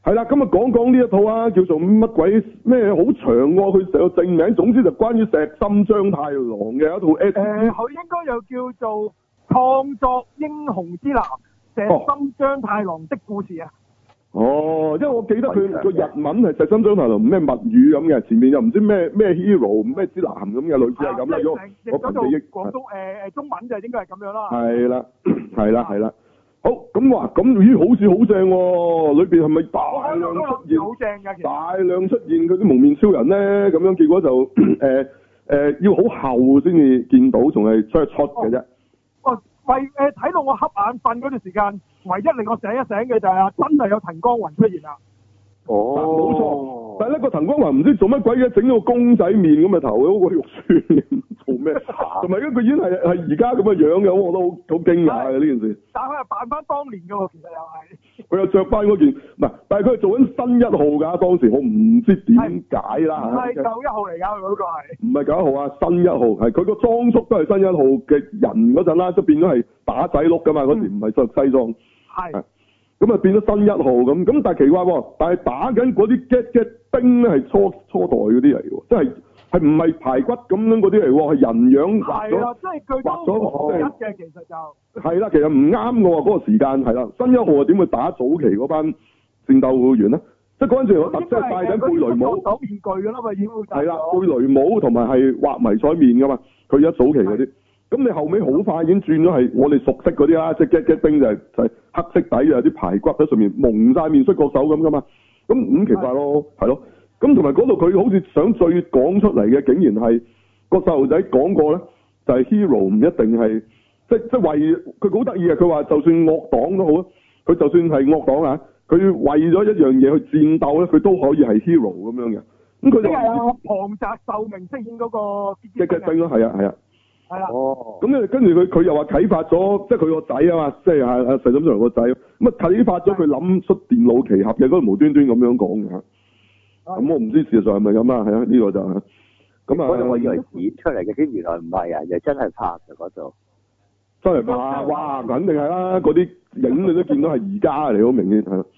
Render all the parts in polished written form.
係啦，咁啊講呢一套啊，叫做乜鬼咩好長喎，佢成個正名，總之就關於石森章太郎嘅一套 S。 佢應該又叫做創作英雄之男石森章太郎的故事啊。 哦，因為我記得佢個日文係石森章太郎咩物語咁嘅，前面又唔知咩 hero 咩之男咁嘅，類似係咁啦。 我憑記憶廣東中文就應該係咁樣啦。係啦，係啦。好，咁話咁咦，好似好正喎！裏邊係咪大量出現？ 好正㗎，其實大量出現佢啲蒙面超人咧，咁樣結果就要好後先至見到，仲係出嘅啫。 睇到我瞌眼瞓嗰段時間，唯一令我醒一醒嘅就係真係有藤岡弘出現啦。 冇錯。但係咧個藤岡弘唔知做乜鬼嘅，整咗個公仔面咁嘅頭，好鬼肉酸，做咩？同埋佢已經係而家咁嘅樣嘅，我覺得好驚訝嘅呢件事。但係佢係扮翻當年嘅喎，其實又係。佢又着翻嗰件，唔係，但係佢係做緊新一號㗎。當時我唔知點解啦。唔係舊一號嚟㗎，佢嗰個係。唔係舊一號啊，新一號係佢個裝束都係新一號嘅人嗰陣啦，都變咗係打仔碌㗎嘛。嗰時唔係着西裝。係。咁啊變咗新一號咁，但係奇怪喎，但係打緊嗰啲 get 兵咧係初代嗰啲嚟喎，即係唔係排骨咁樣嗰啲嚟喎，係人樣畫咗。係啊，即係佢畫咗一嘅，其實就係啦，其實唔啱嘅喎，嗰個時間係啦，新一號啊點會打早期嗰班戰鬥員咧？即係嗰陣時我特即係戴緊貝雷帽、手面具㗎啦嘛，已經會係啦，貝雷帽同埋係畫迷彩面㗎嘛，佢一早期嗰啲。咁你後尾好快已經轉咗係我哋熟悉嗰啲啦，即係 get 兵就係黑色底有啲排骨喺上面蒙晒面摔角手咁噶嘛，咁奇怪咯，係咯，咁同埋嗰度佢好似想最講出嚟嘅，竟然係個細路仔講過咧，就係 hero 唔一定係即為佢好得意嘅，佢話就算惡黨都好啊，佢就算係惡黨啊，佢為咗一樣嘢去戰鬥咧，佢都可以係 hero 咁樣嘅，咁佢就旁澤壽明飾演嗰個 get 兵咯，係啊。係啦，咁跟住佢又話啟發咗，即係佢個仔啊嘛，即係阿石森章太郎個仔，咁啊啟發咗佢諗出電腦奇俠嘅，嗰度無端端咁樣講嘅，咁我唔知事實上係咪咁啊？係啊，呢個就咁啊。嗰度我以為演出嚟嘅，原來唔係啊，又真係拍嘅嗰度，真係拍，哇，肯定係啦，嗰啲影你都見到係而家嚟，好明顯係。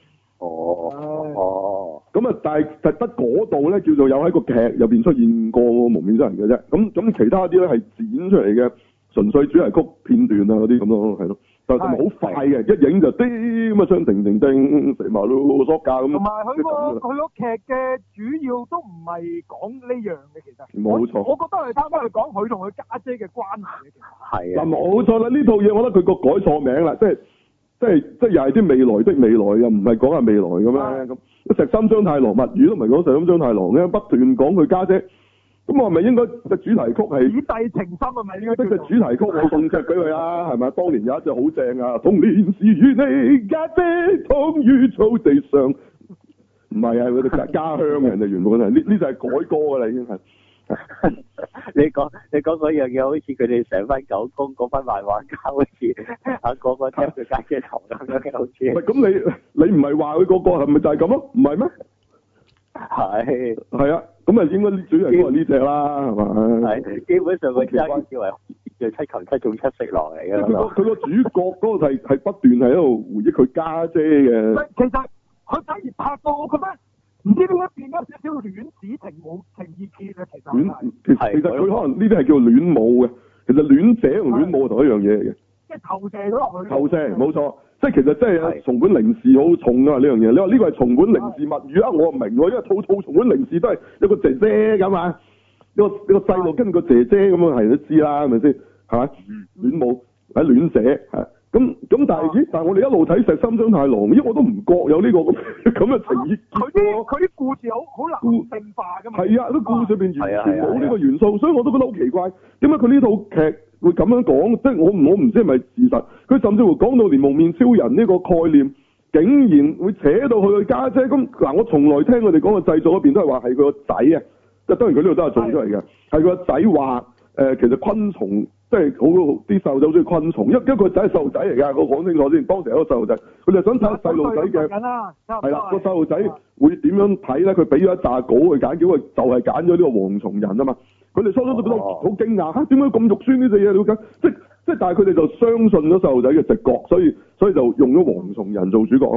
咁啊，但係得嗰度咧，叫做有喺個劇入邊出現過蒙面超人嘅啫。咁其他啲咧係剪出嚟嘅，純粹主題曲片段啊嗰啲咁咯，係咯。但係好快嘅，一影就叮咁啊，槍叮叮叮，成埋咯索架咁。同埋佢個劇嘅主要都唔係講呢樣嘅，其實。冇錯。我覺得係啱啱係講佢同佢家姐嘅關係嘅，其實。係啊。嗱，冇錯啦，呢套嘢我覺得佢個改錯名啦，即係又係啲未來的未來，又唔係講下未來咁樣咁。石森章太郎物語都唔係講石森章太郎嘅，不斷講佢家姐。咁我係咪應該個主題曲係？子弟情深係咪應該？即係主題曲我送隻俾佢啦，係咪？當年有一隻好正啊，童年時與你家姐躺於草地上。唔係啊，佢哋家鄉嘅人哋原本係呢就係改歌㗎啦，已經係。你講嗰樣嘢，好似佢哋成班狗公嗰班漫畫家，好似個個聽佢家姐頭咁樣嘅，好似。唔係咁你唔係話佢個係咪就係咁咯？唔係咩？係啊，咁啊應該主要係呢隻啦，係嘛？係基本上佢真係叫為叫七擒七縱七色狼嚟嘅。佢個主角嗰個係不斷係喺度回憶佢家姐嘅。其實佢反而拍到，我覺得。唔知點解變咗少少戀子情意結嘅，其實佢可能呢啲係叫戀母嘅，其實戀者同戀母係同一樣嘢嚟嘅，即係投射咗落去。投射冇錯，即係其實即係松本零士好重噶嘛呢樣嘢。你話呢個係松本零士物語啊，我唔明喎，因為套松本零士都係有個姐姐咁嘛，有個細路跟個姐姐咁樣係都知啦，係咪先？係咪？戀母喺戀者係。咁但係但係我哋一路睇石森章太郎，因為我都唔覺有呢個咁嘅情意結。佢啲故事好男性化㗎嘛。係啊，啲故事入邊完全冇呢個元素，所以我都覺得好奇怪，點解佢呢套劇會咁樣講？即係我唔知係咪事實。佢甚至乎講到連蒙面超人呢個概念，竟然會扯到佢嘅家姐。咁嗱，我從來聽佢哋講嘅製作嗰邊都係話係佢個仔啊，即係當然佢呢度都係做出嚟嘅，係佢個仔話其實昆蟲。即係好啲細路仔好中意昆蟲，因為個仔係細路仔嚟㗎，我講清楚先。當時係一個細路仔，佢就想睇細路仔嘅係啦，個細路仔會點樣睇咧？佢俾咗一紮稿去揀，叫佢就係揀咗呢個蝗蟲人啊嘛。佢哋初初都覺得好驚訝嚇，點解咁肉酸呢隻嘢？你會揀即係，但係佢哋就相信咗細路仔嘅直覺，所以就用咗蝗蟲人做主角啊嘛。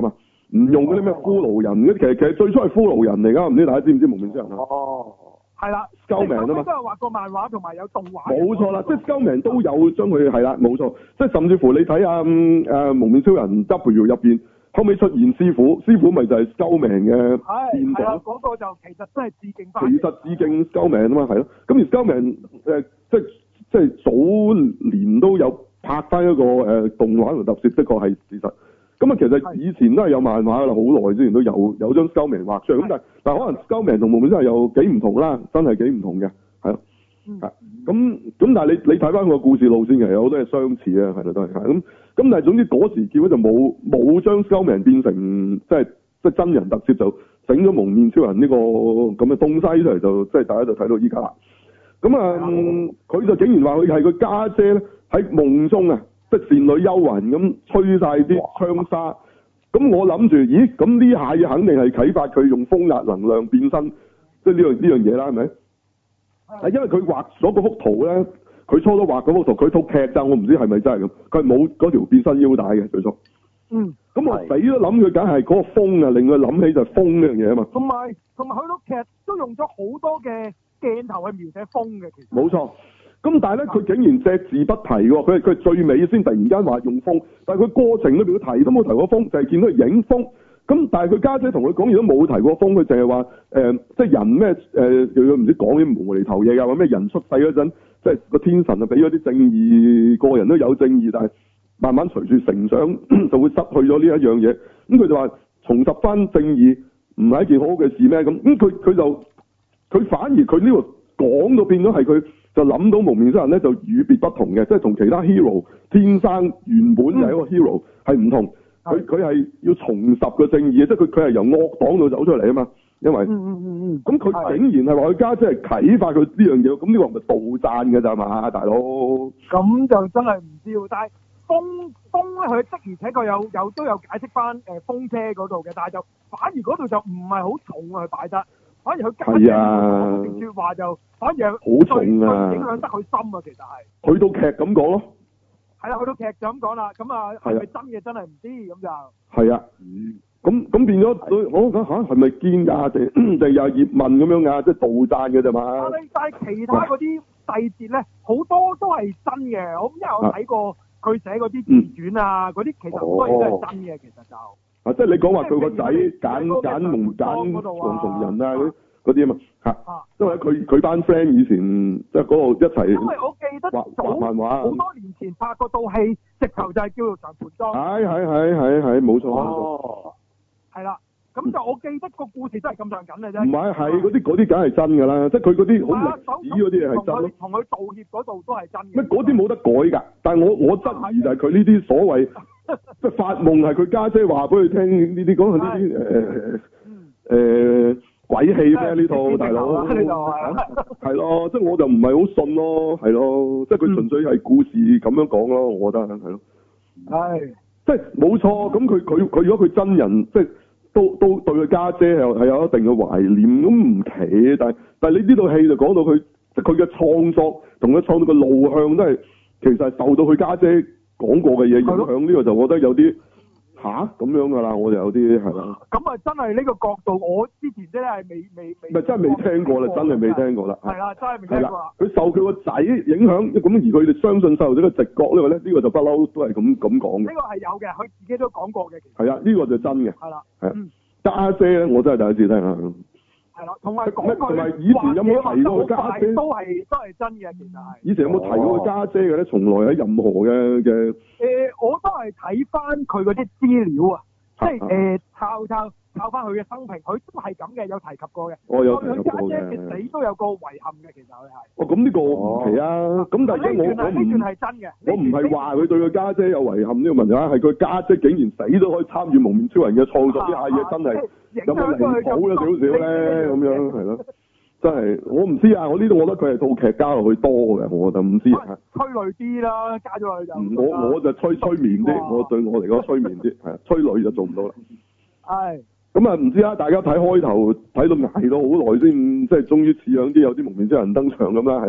唔用嗰啲咩骷髏人嗰啲，其實最初係骷髏人嚟㗎，唔知大家知唔知蒙面超人啊？ 哦，係啦 Skullman 啊嘛， 都有畫過漫畫同埋有動畫。 冇錯啦，即係 Skullman 都有將佢係啦，冇錯，即係甚至乎你睇下蒙面超人 W 入邊。後尾出現師傅咪就係 Skullman 嘅變種， 嗰個就其實真係致敬翻。 其實致敬 Skullman 啊嘛，係咯。咁而 Skullman 即係早年都有拍翻一個動畫同特攝，的確係事實。咁啊，其實以前都係有漫畫㗎啦，好耐之前都有張 Skullman 畫出嚟。咁但係可能 Skullman 同蒙面真係有幾唔同啦，真係幾唔同嘅，係咯。咁但係你睇翻佢個故事路線，其實有好多嘢相似啊，係咯，都係咁。咁但係總之嗰時叫咧就冇將 Skullman 變成即係真人特攝，就整咗蒙面超人呢個咁嘅東西出嚟，就即係大家就睇到依家啦。咁佢就竟然話佢係佢家姐咧，喺夢中啊，即係倩女幽魂咁吹晒啲槍沙。咁我諗住，咦？咁呢下嘢肯定係啟發佢用風壓能量變身，即係呢樣嘢啦，係咪？係因為佢畫咗嗰幅圖咧。佢初都畫嗰幅圖，佢套劇咋，我唔知係咪真係咁。佢係冇嗰條變身腰帶嘅最初。咁我死都諗佢，梗係嗰個風啊，令佢諗起就係風呢樣嘢啊嘛。同埋佢套劇都用咗好多嘅鏡頭去描寫風嘅，其實。冇錯。咁但係咧，佢竟然隻字不提喎，佢係最尾先突然間話用風，但係佢過程裏邊都提都冇提過風，就係見到佢影風。咁但係佢家姐同佢講完都冇提過風，佢淨係話即係人咩又唔知講啲無厘頭嘢㗎，話咩人出世嗰陣。即係個天神啊，俾咗啲正義，個人都有正義，但係慢慢隨住成長就會失去咗呢一樣嘢。咁佢就話重拾翻正義唔係一件好好嘅事咩？咁佢反而佢呢個講到變咗係佢就諗到蒙面超人咧就與別不同嘅，即係同其他 hero 天生原本就係一個 hero 係唔同。佢係要重拾個正義，即係佢係由惡黨度走出嚟啊嘛。因為咁佢竟然係話佢家姐係啟發佢呢樣嘢，咁呢個係咪杜讚嘅咋嘛，大佬？ 咁就真係唔知喎。但係風咧，佢的而且確都有解釋翻風車嗰度嘅，但係就反而嗰度就唔係好重啊，佢擺得，反而佢家姐講段説話就反而係好重啊， 影響得佢深啊，其實係。 佢套劇咁講咯。 係啦，去到劇就咁講啦，咁啊係咪真嘅真係唔知咁就。係啊。咁變咗，我講係咪堅㗎？定又葉問咁樣啊？即係杜讚嘅啫嘛。 但係其他嗰啲細節咧，好多都係真嘅。因為我睇過佢寫嗰啲自傳啊，嗰啲其實好多嘢都係真嘅，其實就。即係你講話佢個仔揀黃崇仁啊嗰啲啊嘛因為佢班 friend 以前即係嗰度一齊。因為我記得畫漫畫好多年前拍過套戲，直頭就係叫做常盤莊。係，冇錯。係啦，咁就我記得個故事真係咁上緊嘅啫。唔係，嗰啲梗係真㗎啦，即係佢嗰啲好歷史嗰啲嘢係真。同佢道歉嗰度都係真嘅。咩嗰啲冇得改㗎？但係我質疑就係佢呢啲所謂即係發夢係佢家姐話俾佢聽呢啲講係呢啲鬼戲咩呢套大佬？係咯，即係我就唔係好信咯，係咯，即係佢純粹係故事咁樣講咯，我覺得係咯。係。即係冇錯，咁佢如果佢真人，即係都對佢家姐係有一定嘅懷念，咁唔奇。但係你呢套戲就講到佢，即係佢嘅創作同佢創作嘅路向都係，其實係受到佢家姐講過嘅嘢影響。呢個就我覺得有啲咁樣㗎啦，我就有啲係啦。咁啊，真係呢個角度，我之前真係未唔係真係未聽過啦，真係未聽過啦。係啦，真係未聽過啦。佢受佢個仔影響，咁而佢哋相信細路仔嘅直覺呢個咧，呢個就不嬲都係咁講嘅。呢個係有嘅，佢自己都講過嘅。係啊，呢個就真嘅。係啦。係家姐咧，我真係第一次聽下。係啦，同埋以前有冇提過佢家姐？都係真嘅，其實係。以前有冇提過佢家姐嘅咧？從來喺任何嘅我都係睇翻佢嗰啲資料啊，即係抄翻佢嘅生平，佢都係咁嘅，有提及過嘅。我有提及過嘅。佢家姐嘅死都有個遺憾嘅，其實佢係。咁呢個唔奇啊，咁但係呢段係真嘅。我唔係話佢對佢家姐有遺憾呢個問題啊，係佢家姐竟然死都可以參與蒙面超人嘅創作，呢下嘢真係有冇離譜咗少少咧？咁樣係咯。真係，我唔知啊！我呢度我覺得佢係套劇加落去多嘅，我就唔知啊。催淚啲啦，加咗落去就。我就催眠啲，我對我嚟講催眠啲，係催淚就做唔到啦。係。咁啊，唔知啊！大家睇開頭睇到捱到好耐先，即係終於似樣啲有啲蒙面超人登場咁啦，係啦。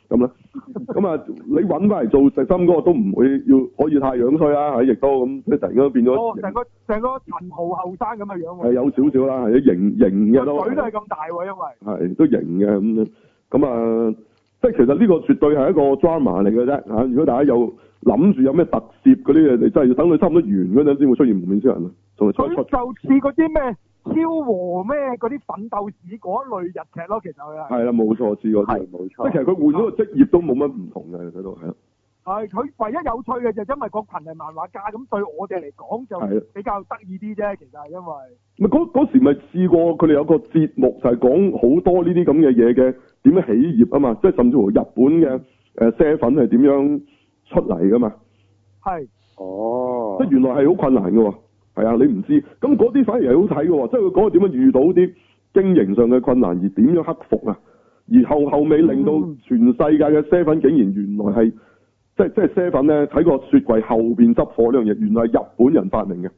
咁啦。咁啊，你揾翻嚟做石心嗰個都唔會可以太樣衰啦，亦都咁即係突然間變咗。 哦，成個陳豪後生咁嘅樣喎。 係有少少啦，係型嘅都。 個嘴都係咁大喎，因為。 係都型嘅咁啊，即係其實呢個絕對係一個 drama 嚟嘅啫嚇。如果大家有諗住有咩特攝嗰啲嘢，你真係要等佢差唔多完嗰陣先會出現幪面超人啊，仲係出。 佢就似嗰啲咩超和咩嗰啲奮鬥士嗰一類日劇咯，其實佢係。係啦，冇錯，似嗰啲。冇錯。即係其實佢換咗個職業都冇乜唔同嘅，佢都係。係佢唯一有趣嘅就因為個群係漫畫家，咁對我哋嚟講就比較得意啲啫。其實係因為咪嗰時咪試過佢哋有個節目就係講好多呢啲咁嘅嘢嘅點樣起業啊嘛，即係甚至乎日本嘅啡粉係點樣出嚟噶嘛。係。哦。即係原來係好困難嘅喎，係啊，你唔知，咁嗰啲反而係好睇嘅喎，即係佢講點樣遇到啲經營上嘅困難而點樣克服啊，而後尾令到全世界嘅啡粉竟然原來係。即係啡粉咧，喺個雪櫃後邊執貨呢樣嘢，原來係日本人發明嘅。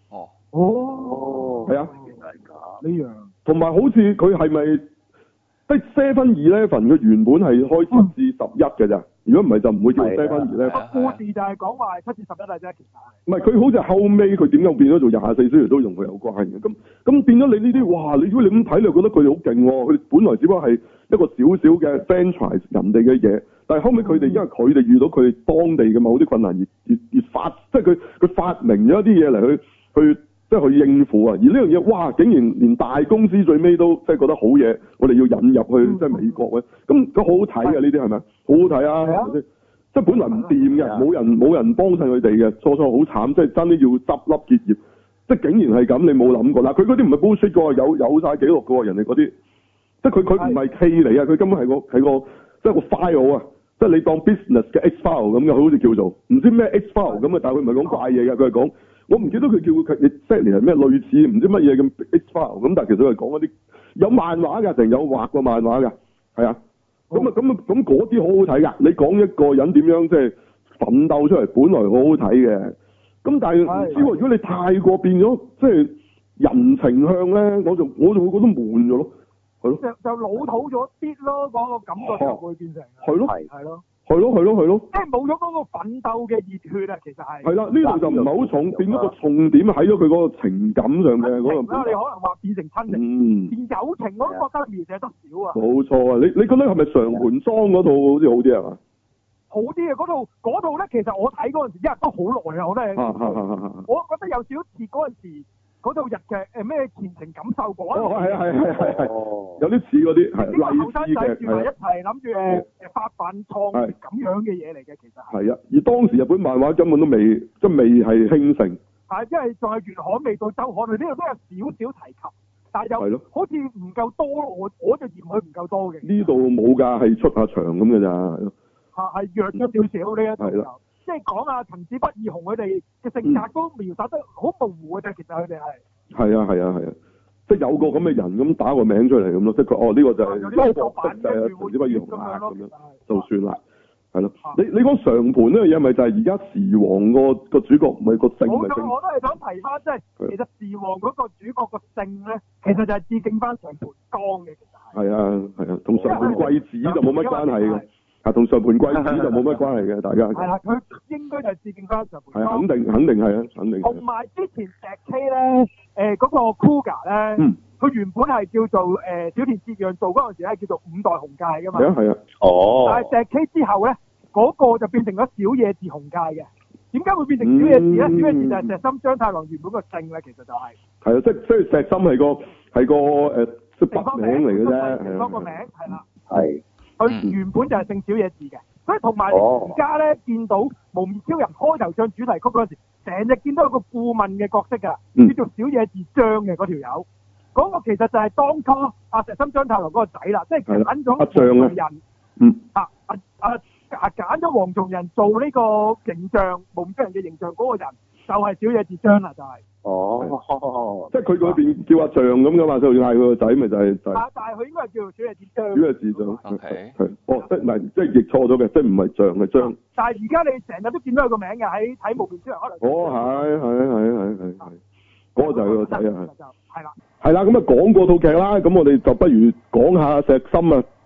哦，係啊，原來係㗎呢樣。同埋好似佢係咪即係7-11佢原本係開7至11嘅咋？如果唔係就唔會叫7-11。故事就係講話7至11啦啫，其實。唔係佢好似後尾佢點解變咗做24小時都同佢有關嘅？咁變咗你呢啲哇！如果你咁睇，你覺得佢哋好勁喎？佢哋本來只不過係一個小小嘅 franchise 人哋嘅嘢。但係後尾佢哋因為佢哋遇到佢哋當地嘅某啲困難而發，即係佢發明咗一啲嘢嚟去即係去應付啊！而呢樣嘢哇，竟然連大公司最尾都即係覺得好嘢，我哋要引入去即係美國嘅，咁好好睇嘅呢啲係咪？好好睇啊！係咪即係本來唔掂嘅，冇人幫襯佢哋嘅，初初好慘，即係真啲要執笠結業，即係竟然係咁，你冇諗過嗱？佢嗰啲唔係 bullshit 嘅喎，有曬記錄嘅喎，人哋嗰啲，即係佢唔係戲嚟啊！佢根本係個即係個 file 啊！即係你當 business 嘅 X file 咁嘅，佢好似叫做唔知咩 X file 咁啊，但係佢唔係講怪嘢嘅，佢係講我唔記得佢叫佢 exactly 係咩類似唔知乜嘢咁 X file 咁，但係其實佢係講嗰啲有漫畫㗎，成有畫過漫畫㗎，係啊，咁嗰啲好好睇㗎。你講一個人點樣即係奮鬥出嚟，本來好好睇嘅，咁但係唔知喎，如果你太過變咗即係人情向咧，我就會覺得悶咗咯。係咯，就老土咗啲咯，嗰個感覺就會變成係咯，係咯，即係冇咗嗰個奮鬥嘅熱血啊，其實係係啦，呢度就唔係好重，變咗個重點喺咗佢嗰個情感上嘅嗰個。你可能話變成親情，連友情我都覺得描寫得少啊。冇錯啊，你覺得係咪常盤莊嗰套好似好啲係嘛？好啲啊，嗰套咧，其實我睇嗰陣時，因為都好耐啊，我都係，我覺得有少少似嗰陣時。嗰套日劇咩前程感受過啊？係，有啲似嗰啲係勵志嘅，住埋一齊諗住發奮創咁樣嘅嘢嚟嘅，其實係啊。而當時日本漫畫根本都未係興盛，係因為仲係月刊未到周刊，呢度都有少少提及，但係又好似唔夠多，我就嫌佢唔夠多嘅。呢度冇㗎，係出下場咁嘅咋，係弱咗少少呢一度。即係講啊，藤子不二雄佢哋嘅性格都描述得好模糊嘅啫，其實佢哋係啊，即係有個咁嘅人咁打個名出嚟咁咯，即係佢呢個就係周博式就係藤子不二雄啊咁樣就算啦，係咯。你講上盤呢樣嘢咪就係而家時王個主角唔係個姓咪姓？我都係想提翻，即係其實時王嗰個主角個姓咧，其實就係致敬翻上盤剛嘅，其實係啊，同上盤貴子就冇乜關係嘅。同上盤貴子就冇乜關係嘅，大家係啦，佢應該就係致敬翻上盤。係肯定係啊，肯定。同埋之前石 K 咧，嗰個 Kuga 咧，佢原本係叫做小田切讓做嗰陣時咧，叫做五代紅界噶嘛。係啊。哦。但係石 K 之後咧，嗰個就變成咗小野寺紅界嘅。點解會變成小野寺咧？小野寺就係石森章太郎原本個姓咧，其實就係。係啊，即係石森係個即係筆名嚟嘅啫。地方個名係啦。係。佢原本就係姓小野寺嘅，所以同埋而家咧見到幪面超人開頭唱主題曲嗰陣時，成日見到有個顧問嘅角色㗎，叫做小野寺章嘅嗰條友，嗰個其實就係當初阿石森章太郎嗰個仔啦，即係揀咗黃松仁，揀咗黃松仁做呢個形象，幪面超人嘅形象嗰個人就係小野寺章啦，就係。即係佢嗰邊叫阿象咁噶嘛，所以嗌佢個仔咪就係。但係佢應該係叫小野寺章。小野寺章。係。即係唔係即係譯錯咗嘅，即係唔係象係章。但係而家你成日都見到佢個名嘅，喺睇幪面超人可能。係。嗰個就係佢個仔啊。係啦。係啦，咁啊講過套劇啦，咁我哋就不如講下石森啊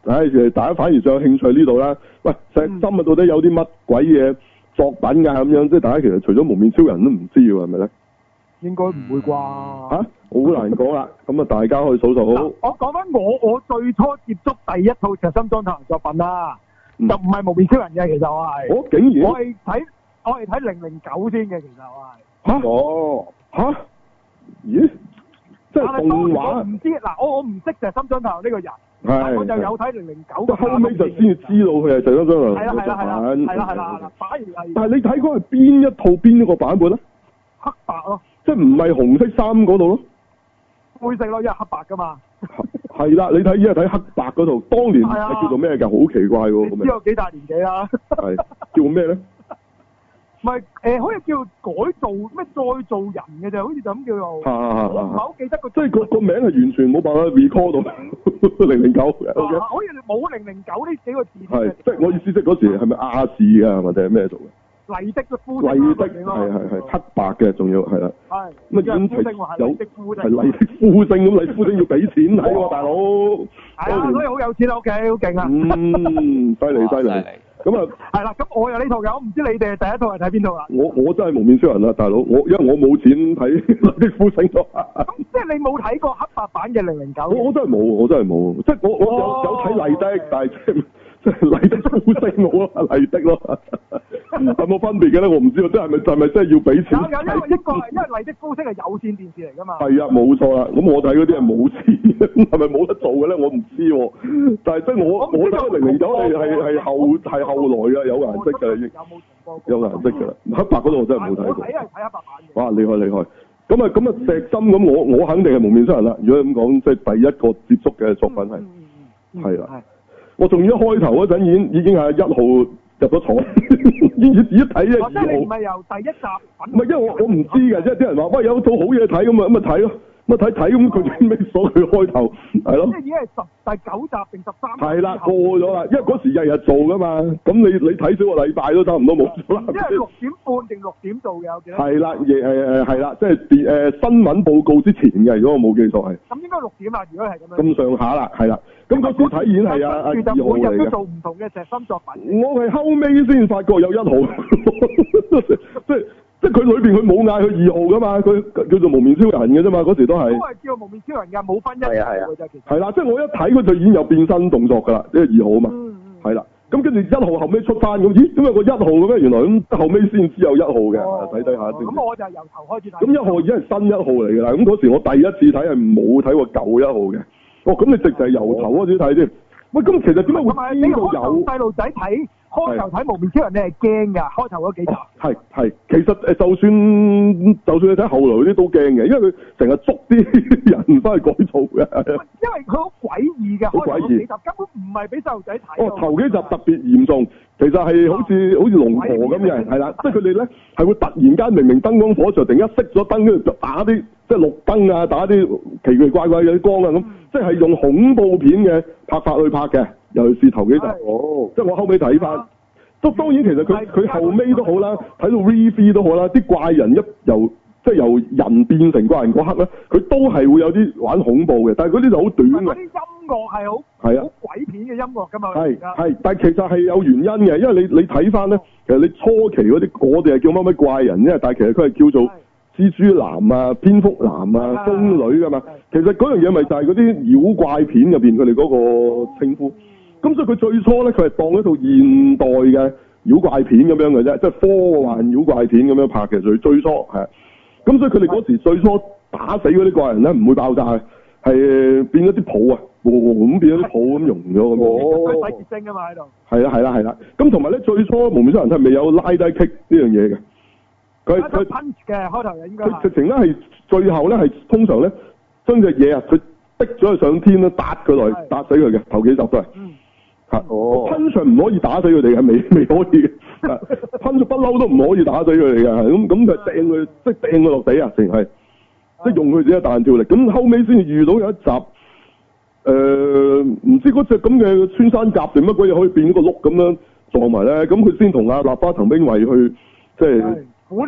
大家反而最有興趣呢度啦。喂，石森啊，到底有啲乜鬼嘢作品㗎咁樣？即係大家其實除咗幪面超人都唔知喎，係咪咧？ 應該唔會啩？ 好難講啦。咁啊，大家可以數數好。 我講翻我最初接觸第一套石森莊太郎作品啦，就唔係幪面超人嘅，其實我係。 我竟然。 我係睇009先嘅，其實我係。 咦？即係動畫。 我唔知嗱，我唔識石森莊太郎呢個人。係。我就有睇009。 後尾就先至知道佢係石森莊太郎嘅作品。 係啦，反而係。 但係你睇嗰係邊一套邊一個版本咧？ 黑白咯。即係唔係紅色衫嗰度咯？ 灰色咯，因為黑白噶嘛。 係啦，你睇依家睇黑白嗰度，當年係叫做咩㗎？好奇怪喎！咁知我幾大年紀啦。 係叫咩咧？ 唔係好似叫改造咩再造人嘅啫，好似就咁叫做。我唔係好記得個。 即係個名係完全冇辦法 recall 到009。 好似冇009呢幾個字。 係，即係我意思，即係嗰時係咪亞視㗎，或者係咩做嘅？ 麗的嘅膚色。 麗的係黑白嘅，仲要係啦。 係。 咁啊， 膚色話係麗的膚色。 係麗的膚色咁，麗膚色要俾錢睇喎，大佬。 係啊，所以好有錢啊，OK，好勁啊。 犀利。咁啊， 係啦，咁我有呢套嘅，我唔知你哋第一套係睇邊套啊？ 我真係幪面超人啦，大佬，因為我冇錢睇啲膚色咯。 咁即係你冇睇過黑白版嘅009？ 我真係冇，即係我有睇麗的，但係即係麗的膚色冇啊，麗的咯，有冇分別嘅咧？我唔知道，即係咪真係要俾錢？ 有，因為麗的膚色係有線電視嚟㗎嘛。 係啊，冇錯啦。咁我睇嗰啲係冇錢，係咪冇得做嘅咧？我唔知喎。但係即係我睇009係後來嘅，有顏色㗎已經。有顏色㗎啦，黑白嗰度我真係冇睇過。 我睇係睇黑白版嘅。 哇！厲害！咁啊，石森咁我肯定係幪面超人啦。如果咁講，即係第一個接觸嘅作品係啦。我仲一開頭嗰陣已經係1號入咗廠，一睇啫。 即係你唔係由第一集。 唔係，因為我唔知嘅，即係啲人話喂有套好嘢睇咁咪睇咯。乜睇咁佢咩鎖佢開頭係咯？即係已經係第9集定13集。係啦，過咗啦，因為嗰時日日做噶嘛，咁你睇少個禮拜都差唔多冇咗啦。因為6點半定6點做嘅，我記得。係啦，係啦，即係新聞報告之前嘅，如果我冇記錯係。咁應該6點啦，如果係咁樣。咁上下啦，係啦，咁嗰時睇已經係阿2號嚟嘅。每日都做唔同嘅石森作品。我係後尾先發覺有1號，即係佢裏邊佢冇嗌佢2號噶嘛，佢叫做幪面超人嘅啫嘛，嗰時都係。都係叫幪面超人㗎，冇分1號嘅啫，其實。係啦，即係我一睇佢就已經有變身動作㗎啦，呢個2號啊嘛。係啦，咁跟住1號後尾出翻咁，咦？咁有個1號嘅咩？原來咁後尾先知有1號嘅，睇下先。咁我就由頭開始睇。咁1號已經係新1號嚟㗎啦，咁嗰時我第一次睇係冇睇過舊1號嘅。咁你直就係由頭開始睇先。喂，咁其實點解會知道有細路仔睇？開頭睇幪面超人你係驚㗎，開頭嗰幾集。 係，其實就算你睇後來嗰啲都驚嘅，因為佢成日捉啲人翻去改造嘅。因為佢好詭異嘅，開頭幾集根本唔係俾細路仔睇。頭幾集特別嚴重，其實係好似龍婆咁嘅，係啦，即係佢哋咧係會突然間明燈光火著，突然間熄咗燈，跟住就打啲即係綠燈啊，打啲奇奇怪怪嘅光啊咁，即係用恐怖片嘅拍法去拍嘅。尤其是頭幾集，即係我後尾睇翻，都當然其實佢後尾都好啦，睇到 V3 都好啦，啲怪人由人變成怪人嗰刻咧，佢都係會有啲玩恐怖嘅，但係嗰啲就好短嘅。嗰啲音樂係好鬼片嘅音樂㗎嘛。係，但係其實係有原因嘅，因為你睇翻咧，其實你初期嗰啲我哋係叫乜怪人啫，但係其實佢係叫做蜘蛛男啊、蝙蝠男啊、瘋女㗎嘛。其實嗰樣嘢咪就係嗰啲妖怪片入邊佢哋嗰個稱呼。咁所以佢最初咧，佢係當一套現代嘅妖怪片咁樣嘅啫，即係科幻妖怪片咁樣拍嘅。最初係，咁所以佢哋嗰時最初打死嗰啲怪人咧，唔會爆炸嘅，係變咗啲泡啊，咁變咗啲泡咁溶咗咁樣。佢洗結晶㗎嘛喺度。係啦。咁同埋咧，最初幪面超人係未有拉低 kick 呢樣嘢嘅。佢 punch 嘅開頭應該。佢直情咧係最後咧係通常咧將隻嘢啊，佢逼咗佢上天啦，打佢落去，打死佢嘅頭幾集都係。噴場唔可以打死佢哋嘅，未可以嘅。噴場不嬲都唔可以打死佢哋嘅，咁就掟佢，即係掟佢落地啊，淨係即係用佢自己彈跳力。咁後尾先至遇到有一集，唔知嗰隻咁嘅穿山甲定乜鬼嘢可以變咗個碌咁樣撞埋咧，咁佢先同阿立花藤兵衛去即係苦練。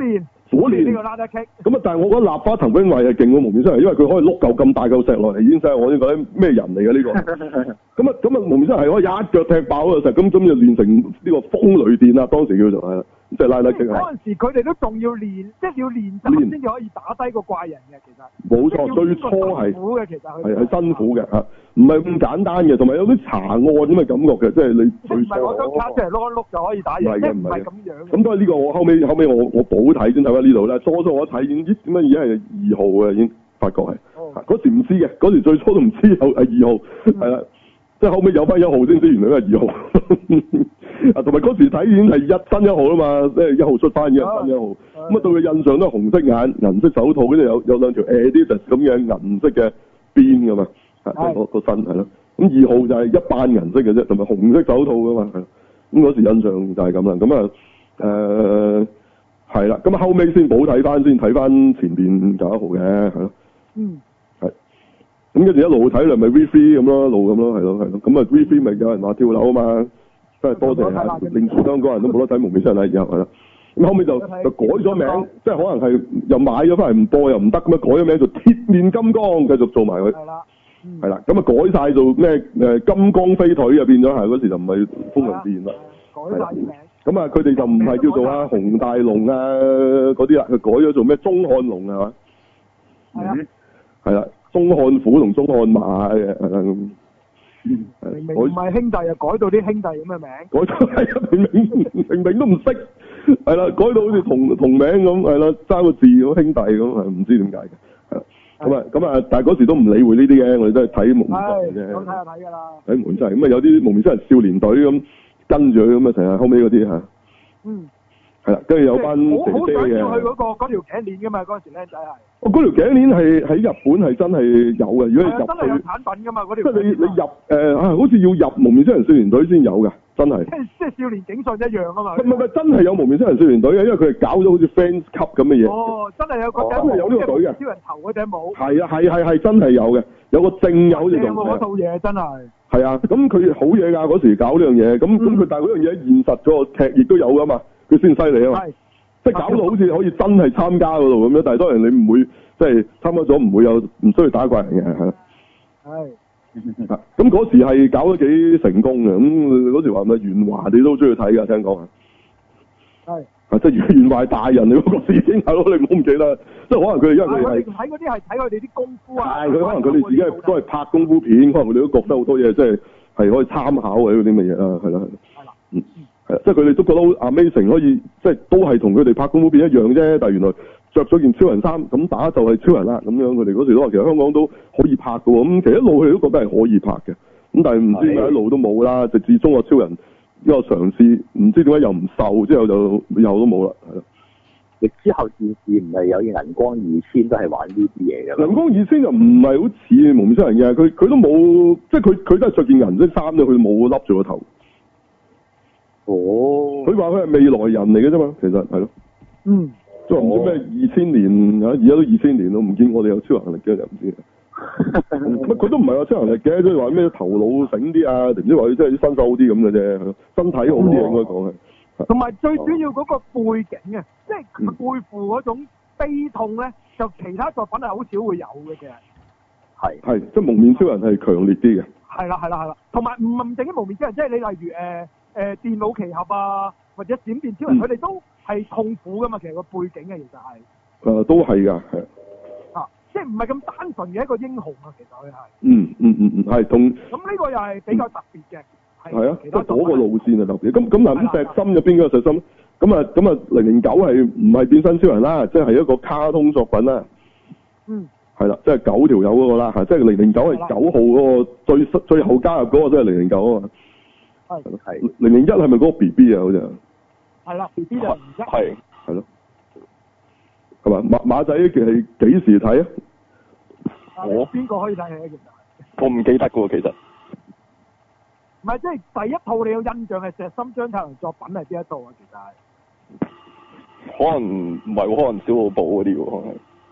火煉呢個拉得棘。 咁啊，但係我覺得立花藤兵衛係勁過蒙面超人，因為佢可以碌嚿咁大嚿石落嚟，已經使我已經覺得咩人嚟嘅呢個。咁啊，蒙面超人係可以一腳踢爆個石，咁就練成呢個風雷電啦，當時叫做係啦，即係拉得棘係。 嗰陣時佢哋都仲要練，即係要練習先至可以打低個怪人嘅，其實。 冇錯，最初係辛苦嘅，其實係辛苦嘅嚇，唔係咁簡單嘅，同埋有啲查案咁嘅感覺嘅，即係你最初。唔係我張卡出嚟碌一碌就可以打贏，即係唔係咁樣。咁都係呢個我後尾我補睇先睇翻呢度咧，初我睇已經點解而家係2號嘅已經發覺係，嗰時唔知嘅，嗰時最初都唔知有係2號，係啦，即係後尾有翻1號先知原來係2號。啊，同埋嗰時睇已經係新1號啦嘛，即係1號出翻嘅新1號。咁啊，對佢印象都係紅色眼、銀色手套，跟住有兩條 Adidas 咁嘅銀色嘅邊噶嘛，個身係咯。咁2號就係一班銀色嘅啫，同埋紅色手套噶嘛，係。咁嗰時印象就係咁啦。咁啊係啦。咁啊後尾先補睇翻，先睇翻前邊就1號嘅，係咯。 嗯。 係。咁跟住一路睇嚟咪 V3 咁咯，一路咁咯，係咯。咁啊 V3 咪有人話跳樓啊嘛，真係多謝令全香港人都冇得睇蒙面超人啦，以後係啦。咁後尾就改咗名，即係可能係又買咗翻嚟唔播又唔得咁啊，改咗名做鐵面金剛，繼續做埋佢。係啦。係啦，咁啊改晒做咩金剛飛腿啊，變咗係嗰時就唔係風雲電啦。改晒名。咁啊，佢哋就唔係叫做啊洪大龍啊嗰啲啦，佢改咗做咩鐘漢龍係嘛？係啊。係啦，鐘漢虎同鐘漢馬嘅係啦咁。明明唔係兄弟啊，改到啲兄弟咁嘅名。改到係明明都唔識，係啦，改到好似同名咁，係啦，爭個字咁兄弟咁，係唔知點解嘅，係咁啊，但係嗰時都唔理會呢啲嘅，我哋都係睇蒙面超人嘅啫。睇下睇㗎啦。睇蒙面超人咁啊，有啲蒙面超人少年隊咁跟住佢咁啊，成日後尾嗰啲嚇。嗯。係啦，跟住有班姐姐嘅。好想要去嗰條頸鏈㗎嘛，嗰陣時僆仔係。嗰條頸鏈係喺日本係真係有嘅，如果你入真係有產品㗎嘛，嗰條。即係你入好似要入蒙面超人少年隊先有嘅，真係。即係少年警訊一樣啊嘛。唔係真係有蒙面超人少年隊嘅，因為佢係搞咗好似 fans 級咁嘅嘢。哦，真係有個真係有呢個隊嘅。超人頭嗰頂帽。係啊，係真係有嘅，有個正有好似同。嗰套嘢真係。係啊，咁佢好嘢㗎，嗰時搞呢樣嘢，咁佢但係嗰樣嘢現實嗰個劇亦都有㗎嘛，佢先犀利啊嘛。即係搞到好似可以真係參加嗰度咁樣，但係當然你唔會即係參加咗唔會有唔需要打怪人嘅係。係。咁嗰時係搞得幾成功嘅，咁嗰時話咪元華你都中意睇㗎，聽講啊。係。即係元華大人你嗰個事情係咯，你唔好唔記得，即係可能佢哋因為佢哋係睇嗰啲係睇佢哋啲功夫啊。係，佢可能佢哋自己都係拍功夫片，可能佢哋都覺得好多嘢即係係可以參考嘅嗰啲乜嘢啊，係啦。係啦。係，即係佢哋都覺得好 Amazing 可以，即係都係同佢哋拍功夫片一樣啫。但係原來着咗件超人衫，咁打就係超人啦。咁樣佢哋嗰時都話其實香港都可以拍嘅喎。咁其實一路佢哋都覺得係可以拍嘅。咁但係唔知點解一路都冇啦。直至中國超人呢個嘗試，唔知點解又唔受，之後就以後都冇啦。係咯。亦之後電視唔係有銀光2000都係玩呢啲嘢嘅。銀光2000就唔係好似蒙面超人嘅，佢都冇，即係佢都係着件銀色衫啫，佢冇笠住個頭。哦，佢話佢係未來人嚟嘅啫嘛，其實係咯。嗯。即係唔知咩2000年啊，而家都2000年咯，唔見我哋有超能力嘅就唔知。乜佢都唔係話超能力嘅，即係話咩頭腦醒啲啊，定唔知話佢真係啲身手好啲咁嘅啫，身體好啲應該講係。同埋最主要嗰個背景啊，即係佢背負嗰種悲痛咧，就其他作品係好少會有嘅啫。係，即係蒙面超人係強烈啲嘅。係啦，同埋唔淨係蒙面超人，即係你例如電腦奇俠啊，或者閃電超人，佢哋都係痛苦噶嘛。其實個背景嘅其實係。都係㗎，係。即係唔係咁單純嘅一個英雄啊，其實佢係。係同。咁呢個又係比較特別嘅。係啊，即係嗰個路線係特別。咁嗱，咁石森入邊嗰個石森，咁啊009係唔係變身超人啦？即係一個卡通作品啦。嗯。係啦，即係9條友嗰個啦嚇，即係009係9號嗰個最後加入嗰個，即係009啊嘛。係。001係咪嗰個 BB 啊？好似係。係啦 ，BB 就001。係。係咯。係嘛？馬仔其實幾時睇啊？我邊個可以睇戲啊？其實我唔記得嘅喎，其實。唔係，即係第一套你有印象係石森章太郎作品係邊一套啊？其實係。可能唔係喎，可能小露寶嗰啲喎，可能。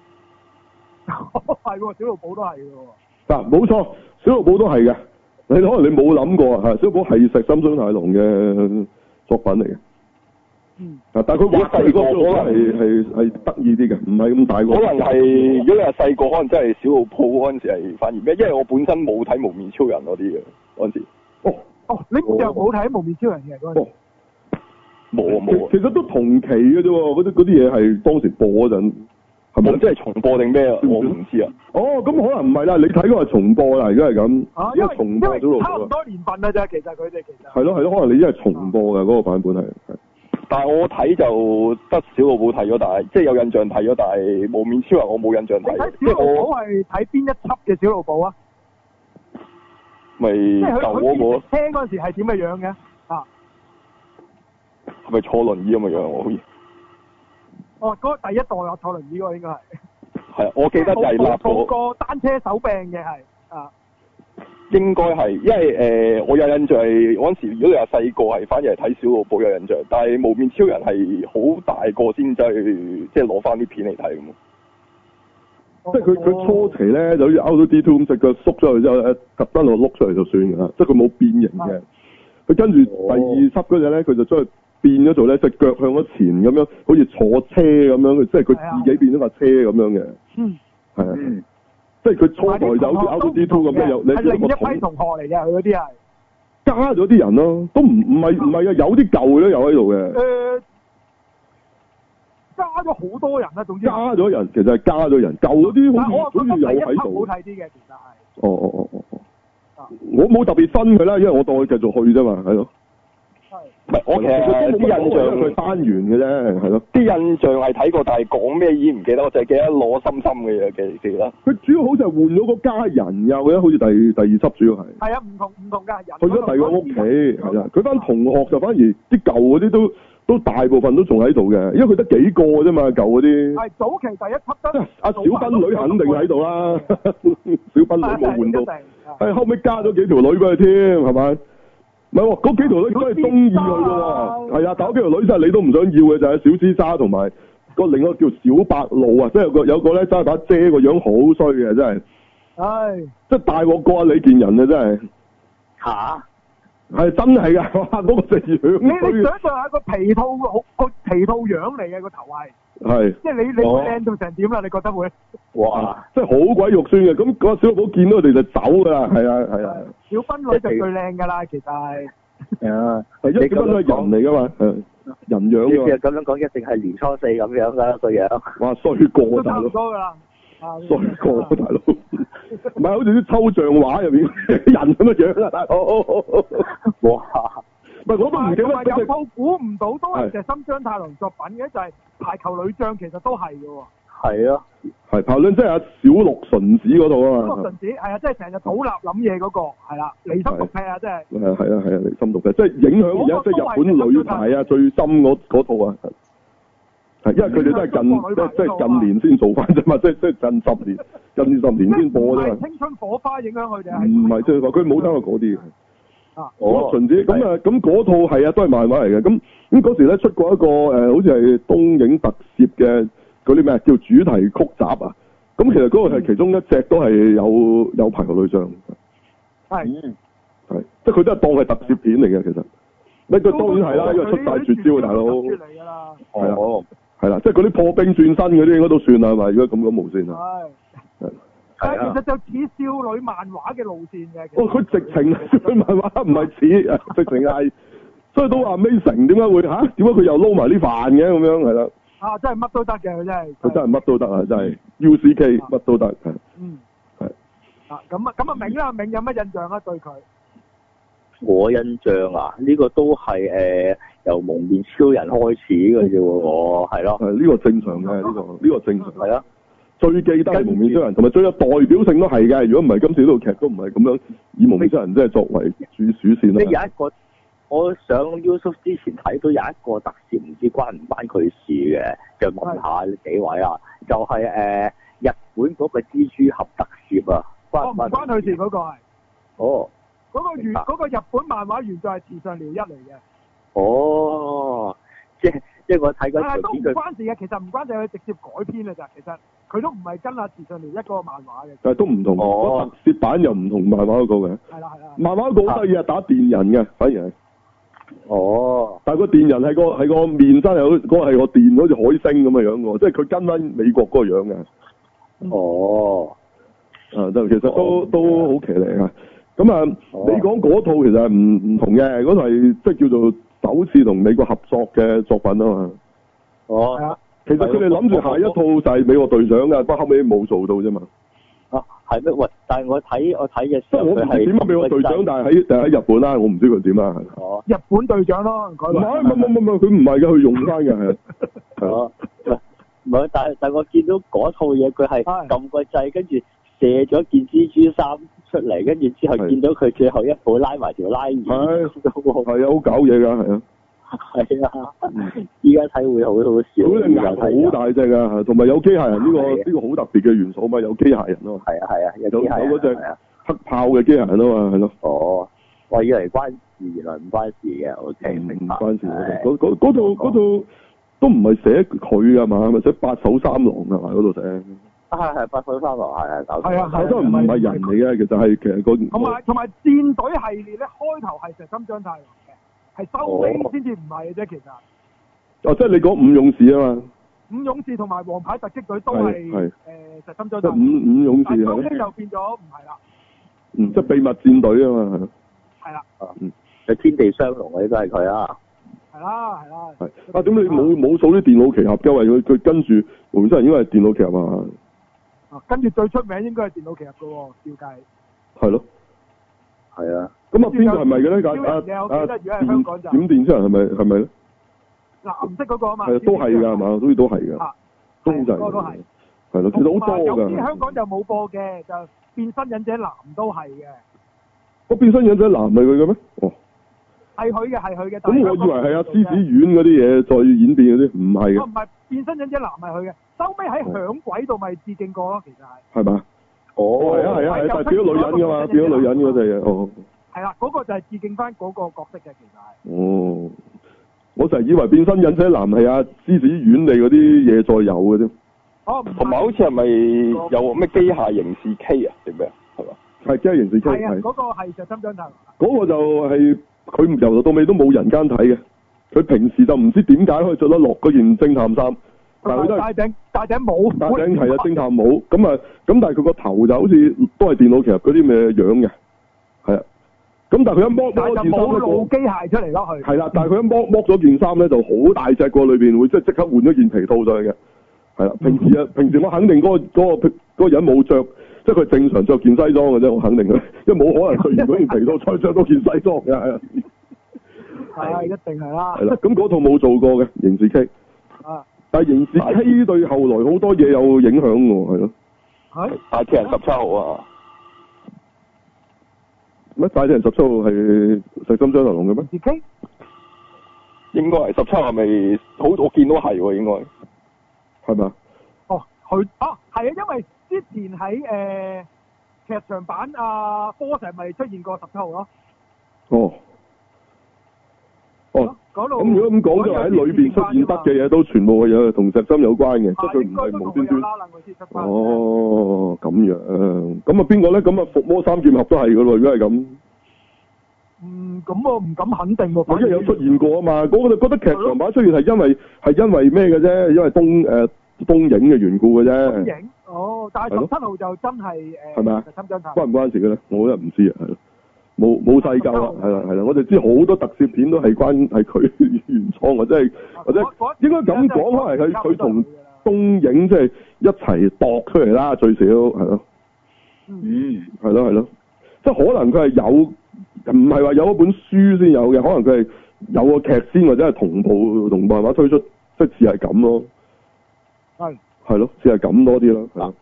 係喎，小露寶都係嘅喎。嗱，冇錯，小露寶都係嘅。你可能你冇諗過啊，小露寶係石森章太郎嘅作品嚟嘅。 但係佢畫細個係得意啲嘅，唔係咁大個。 可能係如果你係細個，可能真係小露寶嗰陣時係反而咩？因為我本身冇睇無面超人嗰啲嘅嗰陣時。 你又冇睇無面超人嘅嗰陣時？ 冇其實都同期嘅啫喎，嗰啲嘢係當時播嗰陣，係咪？ 即係重播定咩啊？我唔知啊。 咁可能唔係啦，你睇嗰個係重播啦，如果係咁。 因為重播咗差唔多年份啦啫，其實佢哋係咯，可能你因為重播嘅嗰個版本係。 但係我睇就得小露寶睇咗，但係即係有印象睇咗，但係無面超人我冇印象睇。 你睇小露寶係睇邊一輯嘅小露寶啊？ 咪舊嗰個。 聽嗰陣時係點嘅樣嘅？ 係咪坐輪椅咁嘅樣？我好似。 嗰個第一代我坐輪椅嗰個應該係。 係，我記得就係立冇個單車手柄嘅係。 應該係，因為我有印象係嗰陣時，如果你話細個係，反而係睇小露寶有印象，但係無面超人係好大個先走去即係攞翻啲片嚟睇咁。 即係佢初期咧就好似 R2-D2 咁，隻腳縮咗去之後咧，特登落碌出嚟就算㗎啦，即係佢冇變形嘅。佢跟住第二輯嗰隻咧，佢就將佢變咗做咧隻腳向咗前咁樣，好似坐車咁樣，即係佢自己變咗架車咁樣嘅。係啊。即係佢初代就好似 R2-D2 咁樣，有你係另一批同學嚟嘅，佢嗰啲係加咗啲人咯，都唔係啊，有啲舊都有喺度嘅。 加咗好多人啊，總之加咗人，其實係加咗人，舊嗰啲好似有喺度。 好睇啲嘅，其實係。 我冇特別分佢啦，因為我當佢繼續去啫嘛，係咯。 唔係，我其實啲印象佢單元嘅啫，係咯。 啲印象係睇過，但係講咩已經唔記得，我淨係記得攞心心嘅嘢記得。 佢主要好似係換咗個家人有嘅，好似第二輯主要係。 係啊，唔同嘅人。 去咗第二個屋企，係啊，佢班同學就反而啲舊嗰啲都大部分都仲喺度嘅，因為佢得幾個啫嘛，舊嗰啲。係早期第一輯得。 阿小賓女肯定喺度啦，小賓女冇換到。係後尾加咗幾條女俾佢添，係咪？唔係喎，嗰幾條女真係中意佢嘅喎，係啊，但嗰幾條女真係你都唔想要嘅，就係小廝沙同埋另一個叫小白鹿啊，即係有個咧揸把遮個樣好衰嘅，真係。係。即係大鑊過阿李健仁啊，真係。 嚇！ 係真係㗎，哇！嗰個隻樣。 你想象下個皮套樣嚟嘅個頭係。係。即係你靚到成點啦？你覺得會？ 哇！真係好鬼肉酸嘅，咁嗰小露寶見到佢哋就走㗎啦，係啊。 小賓女就最靚㗎啦，其實係。係啊，因為小賓女係人嚟㗎嘛，人樣㗎。 你咁樣講一定係年初四咁樣㗎啦個樣。 哇！衰過大佬。 差唔多㗎啦。 衰過大佬。唔係好似啲抽象畫入面人咁嘅樣啊，大佬。哇！唔係我都唔記得。 有套估唔到都係石森章太郎作品嘅，就係排球女將，其實都係嘅喎。係啊。係排球女即係阿小鹿純子嗰度啊嘛。小鹿純子係啊，即係成日倒立諗嘢嗰個係啦，離心獨劈啊，即係。係啊，離心獨劈，即係影響而家即係日本女排啊最深嗰套啊。係，因為佢哋都係近年先做翻啫嘛，即係近10年先播啫嘛。青春火花影響佢哋係。唔係，即係話佢冇聽過嗰啲嘅。純子咁嗰套係啊，都係漫畫嚟嘅。咁嗰時咧出過一個好似係東映特攝嘅嗰啲咩叫主題曲集啊。咁其實嗰個係其中一隻都係有排球女將。係。係，即係佢都係當係特攝片嚟嘅，其實。呢個當然係啦，因為出大絕招啊，大佬。係啦。係啦，即係嗰啲破冰轉身嗰啲應該都算啦，係咪？如果咁無線啊。係。但係其實就似少女漫畫嘅路線嘅。佢直情少女漫畫唔係似，直情係，所以都話 Amazing 點解會點解佢又撈埋啲飯嘅咁樣係啦。真係乜都得嘅，佢真係。佢真係乜都得啊！真係 UCK 乜都得係。係。咁啊，明啦，明有乜印象啊？對佢。 我印象啊，呢個都係由蒙面超人開始嘅啫喎，我係咯。呢個正常嘅，呢個正常。係啊。最記得係蒙面超人，同埋最有代表性都係嘅。如果唔係今次呢套劇都唔係咁樣以蒙面超人即係作為主線啦。即係有一個，我上 YouTube 之前睇到有一個特攝，唔知關唔關佢事嘅，就問下幾位啊。就係日本嗰個蜘蛛俠特攝啊，唔關佢事嗰個係。哦。嗰個日本漫畫原作係池上遼一嚟嘅。哦。即係我睇嗰條片，都唔關事嘅，其實唔關事，佢直接改編嘅咋，其實佢都唔係跟阿池上遼一嗰個漫畫嘅。但係都唔同，特攝版又唔同漫畫嗰個嘅。係啦。漫畫嗰個好得意啊，打電人嘅，反而係。 哦。 但係個電人係個面真係嗰個係個電好似海星咁嘅樣喎，即係佢跟翻美國嗰個樣嘅。 哦。 就其實都好騎呢啊！咁啊，你講嗰套其實係唔同嘅，嗰套係即係叫做首次同美國合作嘅作品啊嘛。 哦。係啊。 其實佢哋諗住下一套就係美國隊長㗎，不過後尾冇做到啫嘛。 係咩？喂！但係我睇嘅時候， 我唔知點解美國隊長，但係喺日本啦，我唔知佢點啦。 哦。 日本隊長咯， 唔係，佢唔係㗎，佢用翻嘅係。係咯。 唔係，但係我見到嗰套嘢，佢係撳個掣，跟住射咗件蜘蛛衫出嚟，跟住之後見到佢最後一步拉埋條拉鏈。 係啊，好搞嘢㗎，係啊。 係啊，依家睇會好好笑。 嗰隻眼好大隻㗎，同埋有機械人呢個好特別嘅元素嘛，有機械人咯。 係啊，有嗰隻黑豹嘅機械人啊嘛，係咯。 哦，我以為關事，原來唔關事嘅。OK，明白。 唔關事嗰度都唔係寫佢㗎嘛，係咪寫八手三郎㗎嘛？嗰度寫。 係八手三郎係都唔係人嚟嘅，其實個。 同埋戰隊系列咧，開頭係石森章太郎嘅，係收尾先至唔係嘅啫，其實。 即係你講五勇士啊嘛。 五勇士同埋王牌突擊隊都係石森章太郎。 五勇士係。 收尾就變咗唔係啦。 即係秘密戰隊啊嘛。 係啦。 係天地雙龍嗰啲都係佢啊。 係啦。 係。點解你冇數啲電腦奇俠嘅？因為佢跟住無面超人應該係電腦奇俠啊。 跟住最出名應該係電腦奇俠嘅喎，照計。 係咯。係啊。咁邊個係咪嘅咧？ 我記得如果係香港就。 閃電超人係咪咧？ 藍色嗰個啊嘛。 係都係㗎係嘛？好似都係㗎。都就係。都係。係咯，其實好多㗎。 有啲香港就冇播嘅，就變身忍者藍都係嘅。 個變身忍者藍係佢嘅咩？哦。係佢嘅。 咁我以為係阿獅子丸嗰啲嘢再演變嗰啲，唔係嘅。 唔係變身忍者藍係佢嘅，收尾喺響鬼度咪致敬過咯，其實係。係嘛？哦，係啊，但係變咗女人㗎嘛，變咗女人嗰隻嘢，哦。係啦，嗰個就係致敬翻嗰個角色嘅，其實係。 哦。我成日以為變身忍者藍係阿獅子丸你嗰啲嘢再有嘅啫。 同埋好似係咪有咩機械刑事 K 啊？定咩啊？係嘛？ 係機械刑事 K。 係啊，嗰個係石森章太郎。 嗰個就係佢由頭到尾都冇人間睇嘅，佢平時就唔知點解可以着得落嗰件偵探衫，但係佢都係戴頂帽。 戴頂係啊，偵探帽咁啊，咁但係佢個頭就好似都係電腦劇嗰啲咩樣嘅，係啊。咁但係佢一剝咗件衫咧， 冇露機械出嚟咯，佢。 係啦，但係佢一剝咗件衫咧，就好大隻個裏邊會即刻換咗件皮套上去嘅，係啦。平時我肯定嗰個人冇着。即係佢正常着件西裝嘅啫，我肯定嘅，因為冇可能佢如果件皮套再着多件西裝嘅，係啊。 係一定係啦。 係啦，咁嗰套冇做過嘅刑事 K。但係刑事 K 對後來好多嘢有影響喎，係咯。 大鐵人17號啊！ 乜大鐵人17號係石森章太郎嘅咩？ 刑事 K 應該係17號，係咪好？我見到係喎，應該係咪啊？ 係啊，因為。之前喺劇場版科神咪出現過17號咯。咁如果咁講就喺裏邊出現得嘅嘢都全部嘅嘢同石森有關嘅，即係佢唔係無端端。咁樣，咁啊邊個咧？咁啊伏魔三劍俠都係噶咯，如果係咁。 咁我唔敢肯定喎。 因為有出現過啊嘛，我就覺得劇場版出現係因為咩嘅啫？因為東映嘅緣故嘅啫。 東映。但係17號就真係係咪啊？ 石森章太郎關唔關事嘅咧？我真係唔知啊，係咯，冇細究啦，係啦，我哋知好多特攝片都係佢原創，或者應該咁講，可能係佢同東映即係一齊度出嚟啦，最少係咯。係咯，即係可能佢係有，唔係話有一本書先有嘅，可能佢係有個劇先，或者係同步同漫畫推出，即係似係咁咯。係咯，似係咁多啲咯。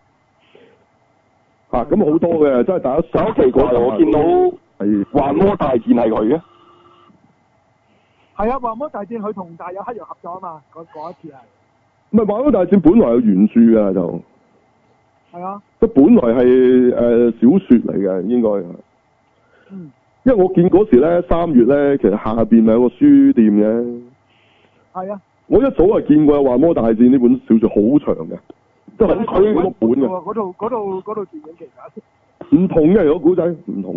咁好多嘅，真係大家好奇怪，我見到幻魔大戰係佢嘅。 係啊，幻魔大戰佢同大友克洋合作啊嘛，嗰一次係。 唔係幻魔大戰本來有原著㗎就。 係啊。即本來係小説嚟嘅，應該係。因為我見嗰時咧3月咧，其實下邊咪有個書店嘅。係啊。我一早係見過《幻魔大戰》呢本小説，好長嘅，即係好佢嗰本嘅。嗰套電影其實唔同嘅，如果古仔唔同嘅。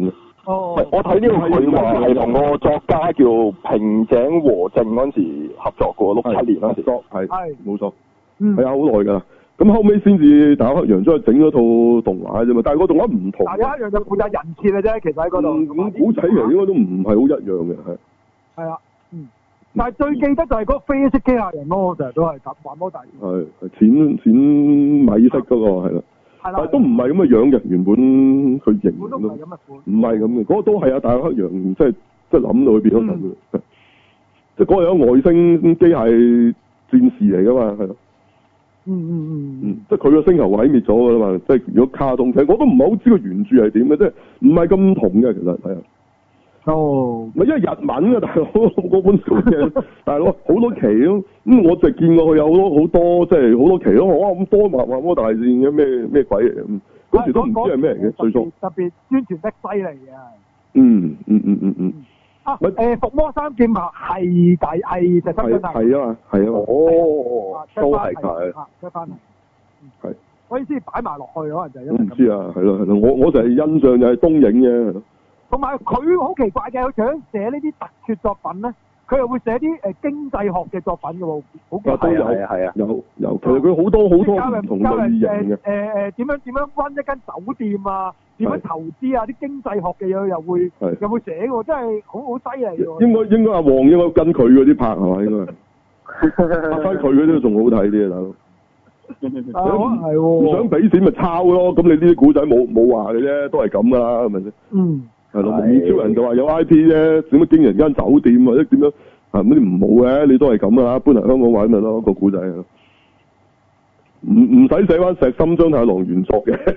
哦， 我睇呢個佢話係同個作家叫平井和正嗰陣時合作過，67年嗰陣時。 係冇錯，係啊，好耐㗎。咁後尾先至大黑羊出去整咗套動畫啫嘛，但係個動畫唔同。 大黑羊就負責人設嘅啫，其實喺嗰度。 咁古仔其實應該都唔係好一樣嘅，係。 係啊，但係最記得就係嗰個啡色機械人咯，成日都係玩魔大。係淺米色嗰個係啦。係啦。但係都唔係咁嘅樣嘅，原本佢形都唔係咁嘅款。唔係咁嘅，嗰個都係啊大黑羊，即係諗到佢變咗咁嘅。即係嗰個有外星機械戰士嚟㗎嘛，係咯。即係佢個星球毀滅咗㗎啦嘛，即係如果卡通，其實我都唔係好知個原著係點嘅，即係唔係咁同嘅，其實係啊。哦，咪因為日文啊，大佬嗰本書嘅，大佬好多期咯。咁我就見過佢有好多，即係好多期咯。哇，咁多漫魔大戰嘅咩鬼嚟嘅？嗰時都唔知係咩嚟嘅，最初特別宣傳得犀利嘅。伏魔三劍係石森真係啊嘛，哦， 都係佢出翻嚟， 係。 我意思擺埋落去，可能就係因為唔知啊，係咯，我就係印象就係東映嘅。 同埋佢好奇怪嘅，佢想寫呢啲特撮作品咧，佢又會寫啲經濟學嘅作品嘅喎，好奇怪。 係啊，有，其實佢好多唔同類型嘅。 點樣run一間酒店啊？點樣投資啊？啲經濟學嘅嘢又會寫喎，真係好犀利喎。 應該阿黃應該跟佢嗰啲拍係嘛？應該拍翻佢嗰啲仲好睇啲啊，大佬。 係喎。 唔想俾錢咪抄咯，咁你呢啲古仔冇話嘅啫，都係咁噶啦，係咪先？係咯，蒙面超人就話有 I P 啫，點樣經營間酒店或者點樣啊？嗰啲唔好嘅，你都係咁噶啦，搬嚟香港玩咪咯，個古仔啊。唔使寫翻石森章太郎原作嘅。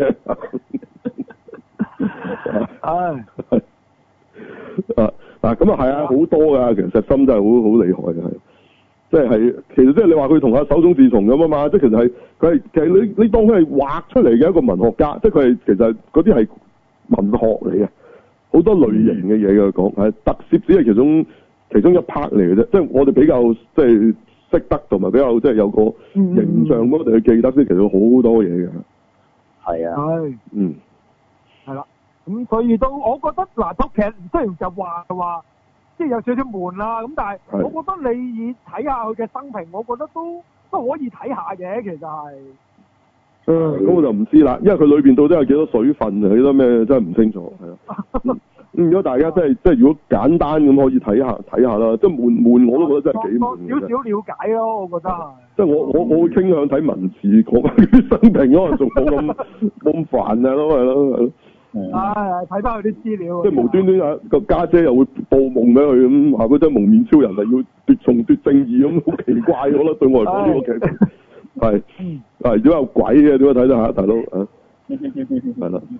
咁啊係啊，好多噶，其實石森真係好厲害嘅，係。即係其實即係你話佢同阿手冢治蟲咁啊嘛，即係其實你當佢係畫出嚟嘅一個文學家，即係佢係其實嗰啲係文學嚟嘅，好多類型嘅嘢嘅講，係特攝只係其中一 part 嚟嘅啫，即係我哋比較即係識得同埋比較即係有個形象嗰度去記得，即係其實好多嘢嘅。 係啊。 係。係啦，咁所以都我覺得嗱，套劇雖然就話即係有少少悶啦，咁但係我覺得你以睇下佢嘅生平，我覺得都可以睇下嘅，其實係。咁我就唔知啦，因為佢裏邊到底有幾多水分啊？幾多咩真係唔清楚，係啊。如果大家即係如果簡單咁可以睇下啦，即係悶我都覺得真係幾悶。少少了解咯，我覺得係。即係我會傾向睇文字講啲生平，可能仲冇咁煩啊，係咯。睇翻佢啲資料。即係無端端個家姐又會報夢俾佢咁，話佢真係蒙面超人係要重奪正義咁，好奇怪我覺得對我嚟講呢個劇情。係，如果有鬼嘅點解睇得下大佬啊？係啦。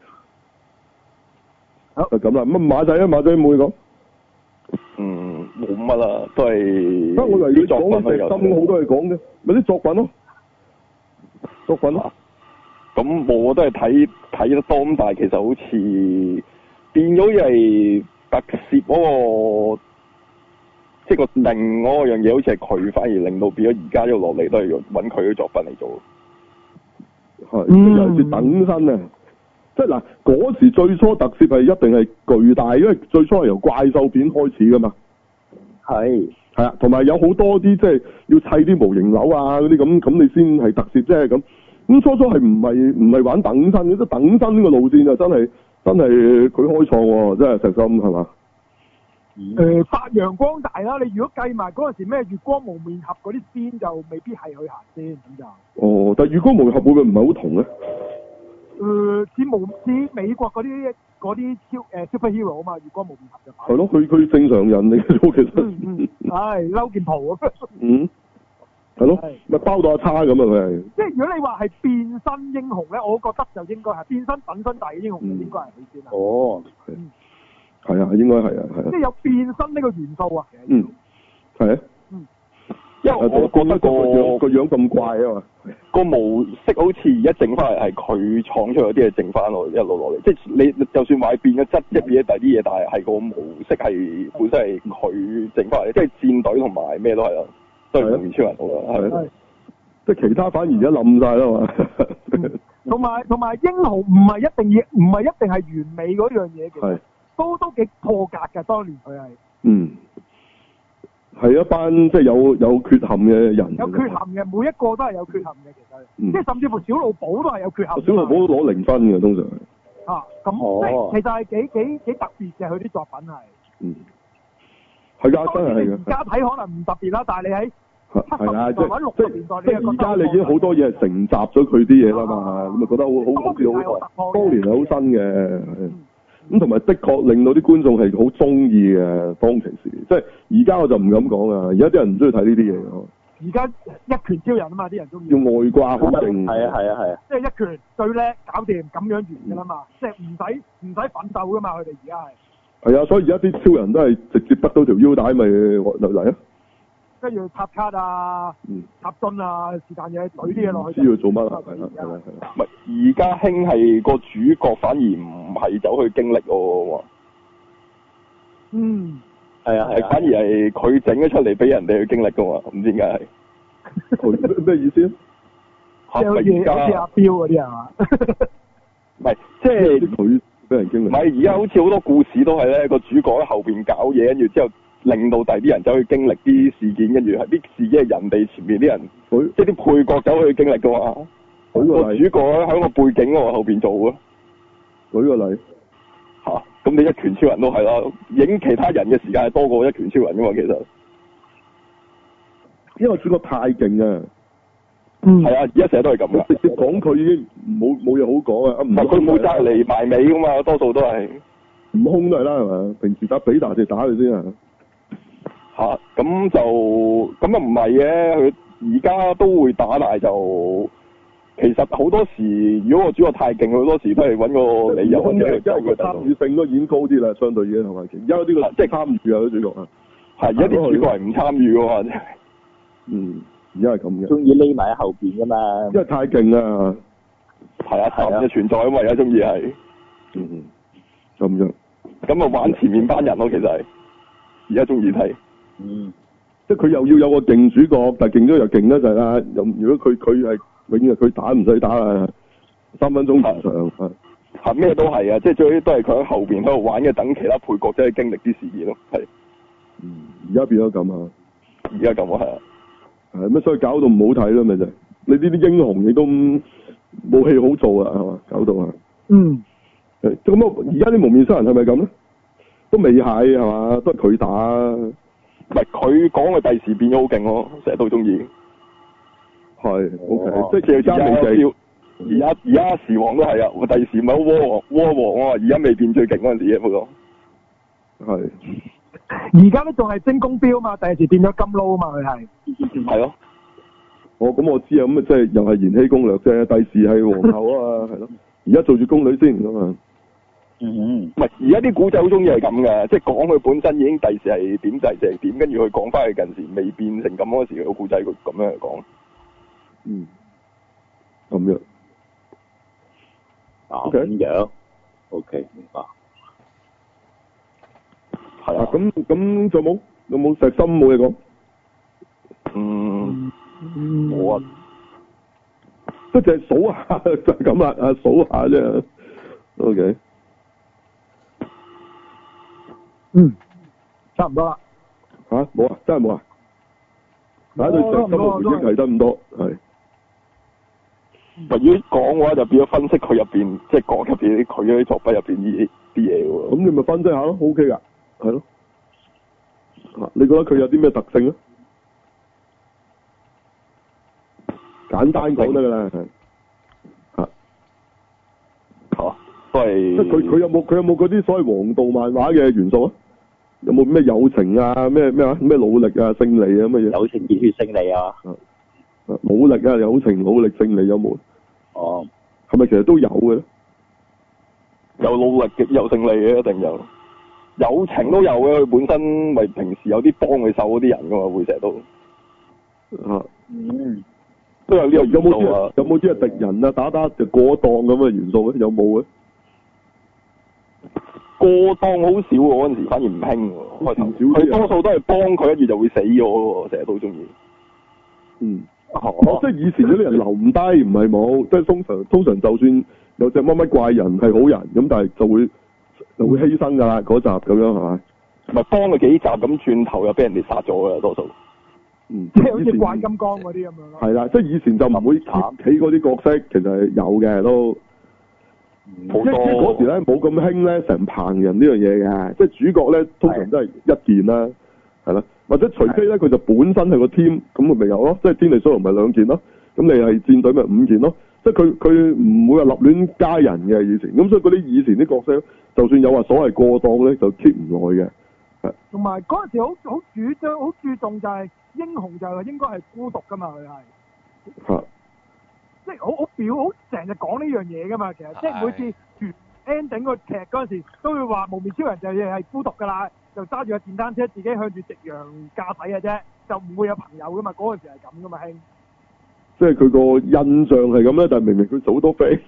好就咁啦，乜馬仔冇嘢講。 冇乜啦，都係。 我以為你講石森好多嘢講嘅，咪啲作品咯。作品啊？ 咁我都係睇得多，但係其實好似變咗係特攝嗰個，即係個另嗰個樣嘢，好似係佢反而令到變咗而家一路落嚟都係揾佢啲作品嚟做。 係，尤其是等身啊！即係嗱，嗰時最初特攝係一定係巨大，因為最初係由怪獸片開始噶嘛。係啊，同埋有好多啲即係要砌啲模型樓啊嗰啲咁你先係特攝啫咁。咁初係唔係玩等身嘅，即係等身呢個路線就真係佢開創喎，真係石森係嘛？發揚光大啦！你如果計埋嗰陣時咩月光無面俠嗰啲先，就未必係佢行先咁就。哦，但係月光無面俠會唔會唔係好同咧？似美國嗰啲超superhero 啊嘛，月光無面俠就係咯，佢正常人嚟嘅啫，其實。係嬲件袍啊！係咯，咪包到阿叉咁啊！佢係。即係如果你話係變身英雄咧，我覺得就應該係變身等身大嘅英雄，應該係佢先啦。哦。係啊，應該係啊，係啊。即係有變身呢個元素啊。係啊。因為我覺得個樣咁怪啊嘛，個模式好似一整翻嚟係佢創出嚟啲嘢整翻落一路落嚟，即係你就算話變咗質，即係變咗第啲嘢，但係個模式係本身係佢整翻嚟，即係戰隊同埋咩都係咯。都係蒙面超人好啦，係即係其他反而而家冧晒啦嘛。 同埋英雄唔係一定係完美嗰樣嘢嘅，都幾破格嘅。當年佢係係一班即係有缺陷嘅人， 有缺陷嘅，每一個都係有缺陷嘅，其實，即係甚至乎小露寶都係有缺陷。 小露寶攞0分嘅通常。 咁其實係幾特別嘅，佢啲作品係。 係㗎，真係嘅。 而家睇可能唔特別啦，但係你喺70年代或者60年代， 即係而家你已經好多嘢係承襲咗佢啲嘢啦嘛，咁啊覺得好當年係好新嘅。咁同埋的確令到啲觀眾係好中意嘅，當其時，即係而家我就唔敢講啦。而家啲人唔中意睇呢啲嘢。 而家一拳超人啊嘛，啲人中意。 要外掛好勁。 係啊。 即係一拳最叻，搞掂咁樣完㗎啦嘛，即係唔使奮鬥㗎嘛，佢哋而家係。係啊，所以而家啲超人都係直接得到條腰帶咪嚟啊！ 跟住插卡啊，插樽啊，是但嘢懟啲嘢落去。 知佢做乜啊？係啦。 唔係而家興係個主角反而唔係走去經歷喎。係啊，反而係佢整咗出嚟俾人哋去經歷㗎嘛，唔知點解係。 佢咩意思啊？ 即係好似阿彪嗰啲係嘛？ 唔係，即係佢俾人經歷。 唔係而家好似好多故事都係咧，個主角喺後邊搞嘢，跟住之後令到第啲人走去經歷啲事件，跟住係啲事件係人哋前面啲人，即係啲配角走去經歷㗎嘛。個主角喺個背景後邊做嘅。 舉個例。 咁你一拳超人都係啦，影其他人嘅時間係多過一拳超人㗎嘛，其實。 因為主角太勁啊。 係啊，而家成日都係咁噶。 直接講佢已經冇嘢好講啊！ 唔係佢冇責嚟埋尾噶嘛，多數都係。 悟空都係啦，係嘛？平時比打就打佢先啊。 咁就咁又唔係嘅，佢而家都會打，但係就其實好多時，如果個主角太勁，好多時都係揾個理由或者去救佢。 參與性都已經高啲啦，相對已經係咪？而家呢個即係參與啊，啲主角啊。 係而家啲主角係唔參與噶嘛？ 而家係咁嘅。 中意匿埋喺後邊噶嘛？ 因為太勁啦。 係啊，神嘅存在啊嘛，而家中意係。 咁樣。 咁啊玩前面班人咯，其實係。而家中意睇。 即係佢又要有個勁主角，但係勁咗又勁得滯啦。如果佢係永遠佢打唔使打啊，3分鐘以上。 係咩都係啊，即係最都係佢喺後邊喺度玩嘅，等其他配角即係經歷啲事件咯，係。 而家變咗咁啊！ 而家咁啊，係啊。 係咩？所以搞到唔好睇啦，咪就你呢啲英雄你都冇戲好做啊，係嘛？搞到啊。咁而家啲蒙面商人係咪咁咧？都未係係嘛？都係佢打。 唔係佢講嘅第時變咗好勁咯，成日都中意。 係 ，OK，即係而家未計。 而家時王都係啊，第時咪好窩王啊，而家未變最勁嗰陣時嘅不過。係。 而家都仲係精工標嘛，第時變咗金撈啊嘛，佢係。 係咯。 咁我知啊，咁啊即係又係延禧攻略啫，第時係皇后啊嘛，係咯。而家做住宮女先㗎嘛。 唔係而家啲古仔好中意係咁嘅，即係講佢本身已經第時係點就係點，跟住佢講翻佢近時未變成咁嗰時個古仔，佢咁樣嚟講。 咁樣。 咁樣。OK， 明白。 係啊，咁仲有冇石心冇嘢講？ 冇啊， 都淨係數下就係咁啦，數下啫。OK。 差唔多啦。 冇啊，真係冇啊。大家對石心嘅回憶係得咁多，係。 如果講嘅話，就變咗分析佢入邊，即係講入邊佢嗰啲作品入邊啲嘢喎。咁你咪分析下咯 ，OK 噶，係咯。你覺得佢有啲咩特性咧？簡單講得噶啦， 都係。 即係佢有冇嗰啲所謂王道漫畫嘅元素啊？有冇咩友情啊？咩努力啊、勝利啊咁嘅嘢？ 友情、熱血、勝利啊！ 努力啊、友情、努力、勝利有冇？係咪其實都有嘅咧？ 有努力嘅，有勝利嘅，一定有。友情都有嘅，佢本身咪平時有啲幫佢手嗰啲人噶嘛，會成日都。都有呢個元素啊！ 有冇啲係敵人啊？打就過檔咁嘅元素咧？有冇咧？ 過檔好少喎，嗰陣時反而唔興喎。佢多數都係幫佢，跟住就會死咗喎，成日都中意。 即係以前嗰啲人留唔低，唔係冇，即係通常就算有隻乜乜怪人係好人，咁但係就會犧牲㗎啦，嗰集咁樣係咪？ 咪幫佢幾集咁，轉頭又俾人哋殺咗㗎，多數。 即係好似怪金剛嗰啲咁樣咯。 係啦，即係以前就唔會慘起嗰啲角色，其實係有嘅都。好多嗰時咧冇咁興咧，成棚人呢樣嘢嘅，即係主角咧通常都係一件啦，係啦，或者除非咧佢就本身係個 team，咁佢咪有咯，即係天地蘇龍咪兩件咯，咁你係戰隊咪5件咯，即係佢唔會話立亂加人嘅以前，咁所以嗰啲以前啲角色，就算有話所謂過檔咧，就 keep 唔耐嘅。 同埋嗰陣時好注重就係英雄就係應該係孤獨噶嘛，佢係。即係好成日講呢樣嘢噶嘛，其實即係每次完 ending 個劇嗰陣時，都會話無面超人就係孤獨噶啦，就揸住個電單車自己向住夕陽駕駛嘅啫，就唔會有朋友噶嘛，嗰陣時係咁噶嘛，兄。 即係佢個印象係咁咧，但係明明佢做好多 friend。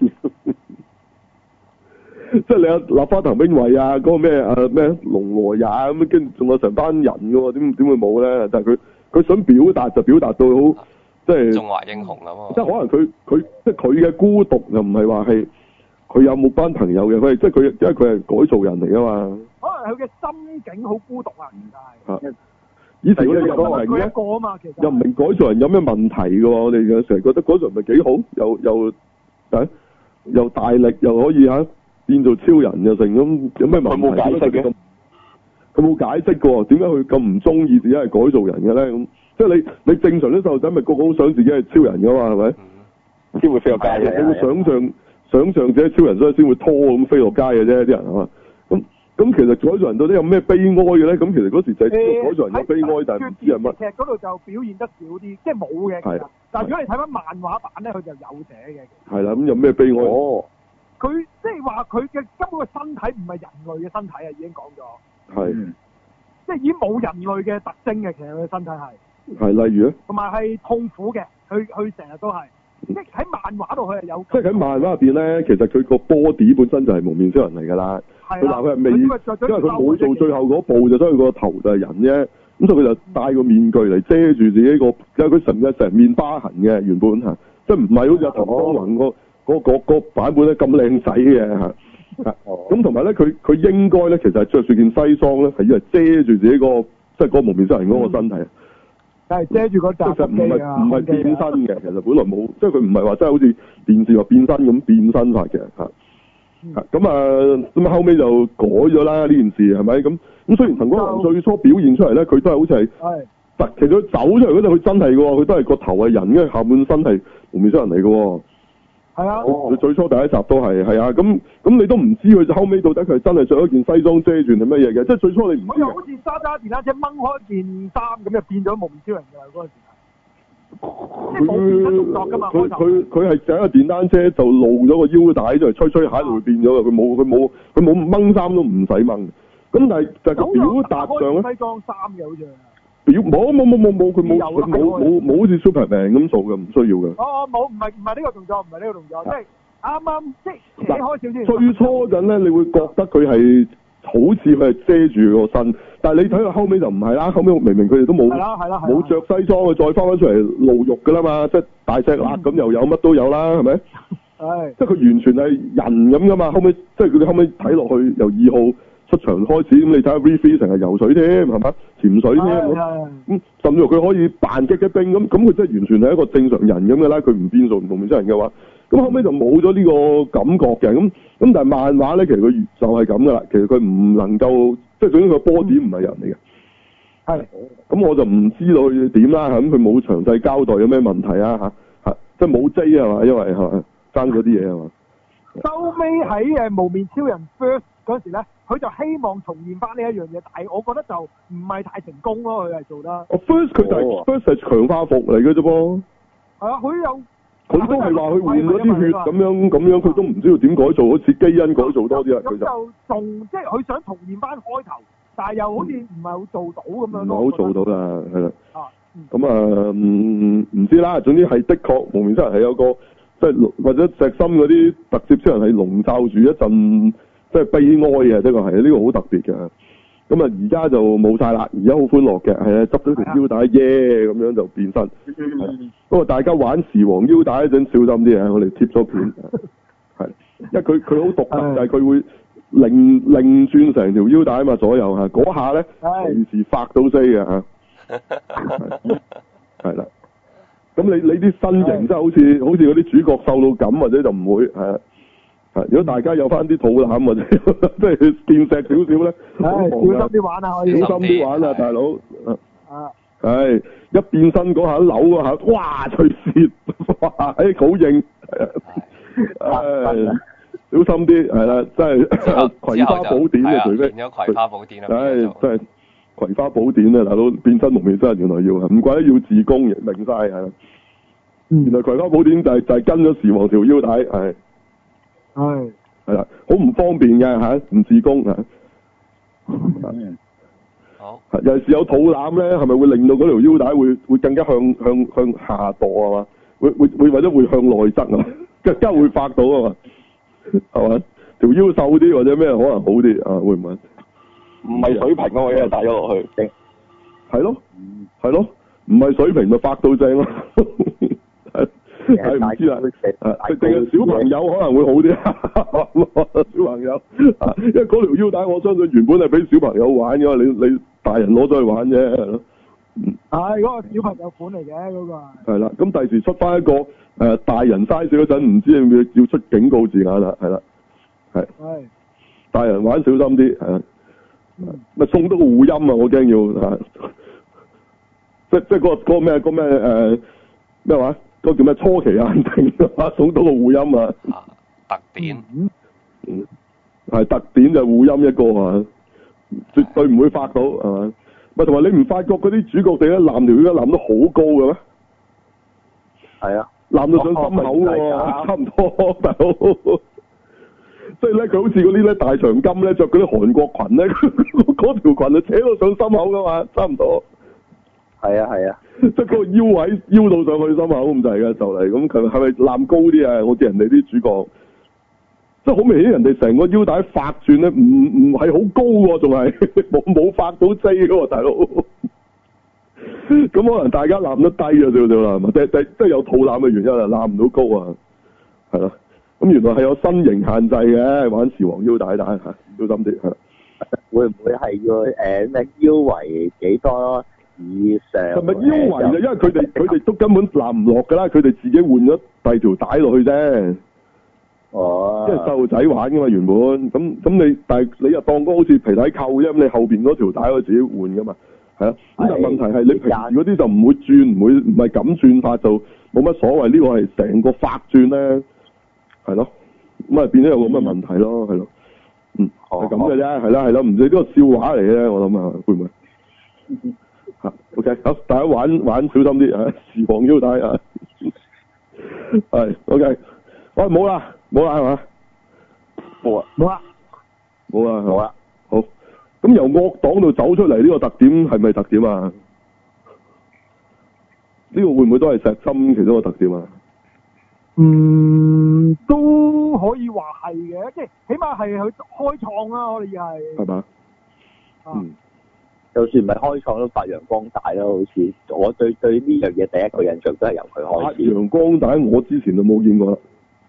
即係你有立花藤兵衛啊，嗰個咩龍和也咁，跟住仲有成班人嘅喎，點會冇咧？但係佢想表達就表達到好。即係中華英雄咁， 即係可能佢即係佢嘅孤獨又唔係話係佢有冇班朋友嘅，佢係即係佢因為佢係改造人嚟㗎嘛。可能佢嘅心境好孤獨啊，唔係。以前嗰啲人都係佢一個啊嘛，其實又唔明改造人有咩問題嘅喎，我哋有成日覺得改造人咪幾好，又大力又可以變做超人又成咁，有咩問題？ 佢冇解釋嘅。 佢冇解釋過點解佢咁唔中意自己係改造人嘅咧咁。即係你正常啲細路仔咪個個好想自己係超人噶嘛，係咪？先會飛落街嘅。你會想象自己超人，所以先會拖咁飛落街嘅啫，啲人係嘛？咁其實改造人到底有咩悲哀嘅咧？咁其實嗰時就係改造人有悲哀，但係唔知係乜。劇嗰度就表現得少啲，即係冇嘅。係。但係如果你睇翻漫畫版咧，佢就有寫嘅。係啦，咁有咩悲哀？佢即係話佢嘅根本個身體唔係人類嘅身體啊，已經講咗。係。即係已經冇人類嘅特徵嘅，其實佢嘅身體係。係例如咧，同埋係痛苦嘅，佢成日都係，即係喺漫畫度佢係有。即係喺漫畫入邊咧，其實佢個 body 本身就係蒙面超人嚟㗎啦。佢話佢係未，因為佢冇做最後嗰步，就所以佢個頭就係人啫。咁所以佢就戴個面具嚟遮住自己個，因為佢成面疤痕嘅原本嚇，即係唔係好似阿唐光宏個版本咧咁靚仔嘅嚇。咁同埋咧，佢應該咧其實係着住件西裝咧，係以為遮住自己個即係嗰個蒙面超人嗰個身體。係遮住個集機啊！唔係變身嘅，其實本來冇，即係佢唔係話真係好似電視話變身咁變身法嘅嚇。咁後尾就改咗啦呢件事係咪？咁雖然陳光宏最初表現出嚟咧，佢都係好似係，其實佢走出嚟嗰陣佢真係嘅喎，佢都係個頭係人嘅，下半身係蒙面超人嚟嘅喎。係啊！佢最初第一集都係啊，咁你都唔知佢後尾到底佢真係着一件西裝遮住係乜嘢嘅，即係最初你唔知。佢又好似揸電單車掹開件衫咁，就變咗蒙面超人㗎啦嗰陣時。佢係整個電單車就露咗個腰帶，就吹吹下就會變咗嘅。佢冇掹衫都唔使掹。咁但係就係個表達上咧。西裝衫嘅好似。冇，佢冇好似 Superman 咁做嘅，唔需要嘅。冇，唔係呢個動作，即係啱即係扯開少少。最初陣咧，你會覺得佢係好似佢係遮住個身，但係你睇佢後尾就唔係啦。後尾明明佢哋都冇冇着西裝，佢再翻出嚟露肉㗎啦嘛，即係大隻辣咁又有乜都有啦，係咪？係。即係佢完全係人咁㗎嘛，後尾即係佢哋後尾睇落去由2號。出場開始咁，你睇下 V3 成日游水添，係咪？潛水添咁，甚至乎佢可以扮激嘅兵咁，佢真係完全係一個正常人咁嘅啦。佢唔變做蒙面超人嘅話，咁後尾就冇咗呢個感覺嘅。咁但係漫畫咧，其實佢就係咁噶啦。其實佢唔能夠，即係總之佢波點唔係人嚟嘅。係。咁我就唔知道佢點啦。咁佢冇詳細交代有咩問題啊？即係冇 J 係嘛？因為係嘛爭咗啲嘢係嘛？收尾喺無面超人 First 嗰時咧。佢就希望重現翻呢一樣嘢，但係我覺得就唔係太成功咯。佢係做得。First 佢就係 First 係強化服嚟嘅啫噃。係啊，佢都係話佢換咗啲血咁樣，佢都唔知道點改造，好似基因改造多啲啊。咁就仲即係佢想重現翻開頭，但係又好似唔係好做到咁樣咯。唔係好做到啦，係啦。咁唔知啦。總之係的確蒙面超人係有個即係或者石森嗰啲特攝超人係籠罩住一陣。即係悲哀嘅，呢個係呢個好特別嘅。 咁啊而家就冇晒啦，而家好歡樂嘅，係啊，執咗條腰帶耶咁樣就變身。不過大家玩時王腰帶嗰陣小心啲啊，我哋貼咗片。係，因為佢好獨特，就係佢會擰轉成條腰帶啊嘛，左右嚇，嗰下咧隨時發到飛嘅嚇。係啦，咁你啲身形真係好似嗰啲主角瘦到咁，或者就唔會係啊。如果大家有翻啲肚腩或者即係健碩少少咧，小心啲玩啊！可以小心啲玩啊，大佬。係一變身嗰下扭嗰下，哇！隨時哇，好硬。小心啲係啦，真係葵花寶典啊，除非變咗葵花寶典啦。 真係葵花寶典啊，大佬變身蒙面真係原來要啊，唔怪得要自宮，明晒係。原來葵花寶典就係跟咗時王條腰帶係。係啦，好唔方便嘅嚇，唔自宮啊。 好。 尤其是有肚腩咧，係咪會令到嗰條腰帶會更加向下墮啊嘛？會或者會向內側啊，更加會發到啊嘛，係嘛？條腰瘦啲或者咩可能好啲啊？會唔會？ 唔係水平啊，我一日帶咗落去。 係咯，唔係水平咪發到正咯。係唔知啦，定係小朋友可能會好啲，小朋友，因為嗰條腰帶我相信原本係俾小朋友玩嘅，你大人攞咗去玩啫，係咯。 係嗰個小朋友款嚟嘅嗰個。係啦，咁第時出翻一個大人 size 嗰陣，唔知要出警告字眼啦，係啦，係。大人玩小心啲，係啦。咪送多個護音啊！我驚要即係嗰個咩咩話？嗰個叫咩初期限定啊，送多個護音啊！ 特典， 係特典就護音一個啊，絕對唔會發到係嘛？咪同埋你唔發覺嗰啲主角地咧攬條腰攬得好高嘅咩？ 係啊， 攬到上心口喎，差唔多大佬。即係咧，佢好似嗰啲咧大長今咧着嗰啲韓國裙咧，嗰條裙就扯到上心口噶嘛，差唔多。 係啊， 即係嗰個腰位腰到上去心口咁滯嘅就嚟，咁佢係咪攬高啲啊？我見人哋啲主角，即係好明顯人哋成個腰帶發轉咧，唔係好高喎，仲係冇發到 J 嘅喎，大佬。咁可能大家攬得低咗少少啦，係嘛？即係有肚腩嘅原因啊，攬唔到高啊，係咯。咁原來係有身形限制嘅，玩時王腰帶小心啲嚇。 會唔會係要咩腰圍幾多以上？ 係咪腰圍就因為佢哋都根本攬唔落㗎啦，佢哋自己換咗第二條帶落去啫。 哦。即係細路仔玩㗎嘛原本，咁但係你又當嗰好似皮帶扣啫，咁你後邊嗰條帶可以自己換㗎嘛，係啊。咁但係問題係你平時嗰啲就唔會轉，唔係咁轉法就冇乜所謂。呢個係成個發轉咧。係咯，咁啊變咗有咁嘅問題咯，係咯，係咁嘅啫，係啦，唔知呢個笑話嚟嘅，我諗啊，會唔會？吓，OK，好，大家玩小心啲啊，時王腰帶啊，係 ，OK，喂，冇啦係嘛？冇啦，好，咁由惡黨度走出嚟呢個特點係咪特點啊？呢個會唔會都係石森其中一個特點啊？ 都可以話係嘅，即係起碼係佢開創啦，我哋係。係嘛？ 就算唔係開創都發揚光大啦，好似我對呢樣嘢第一個印象都係由佢開始。 發揚光大，我之前就冇見過啦。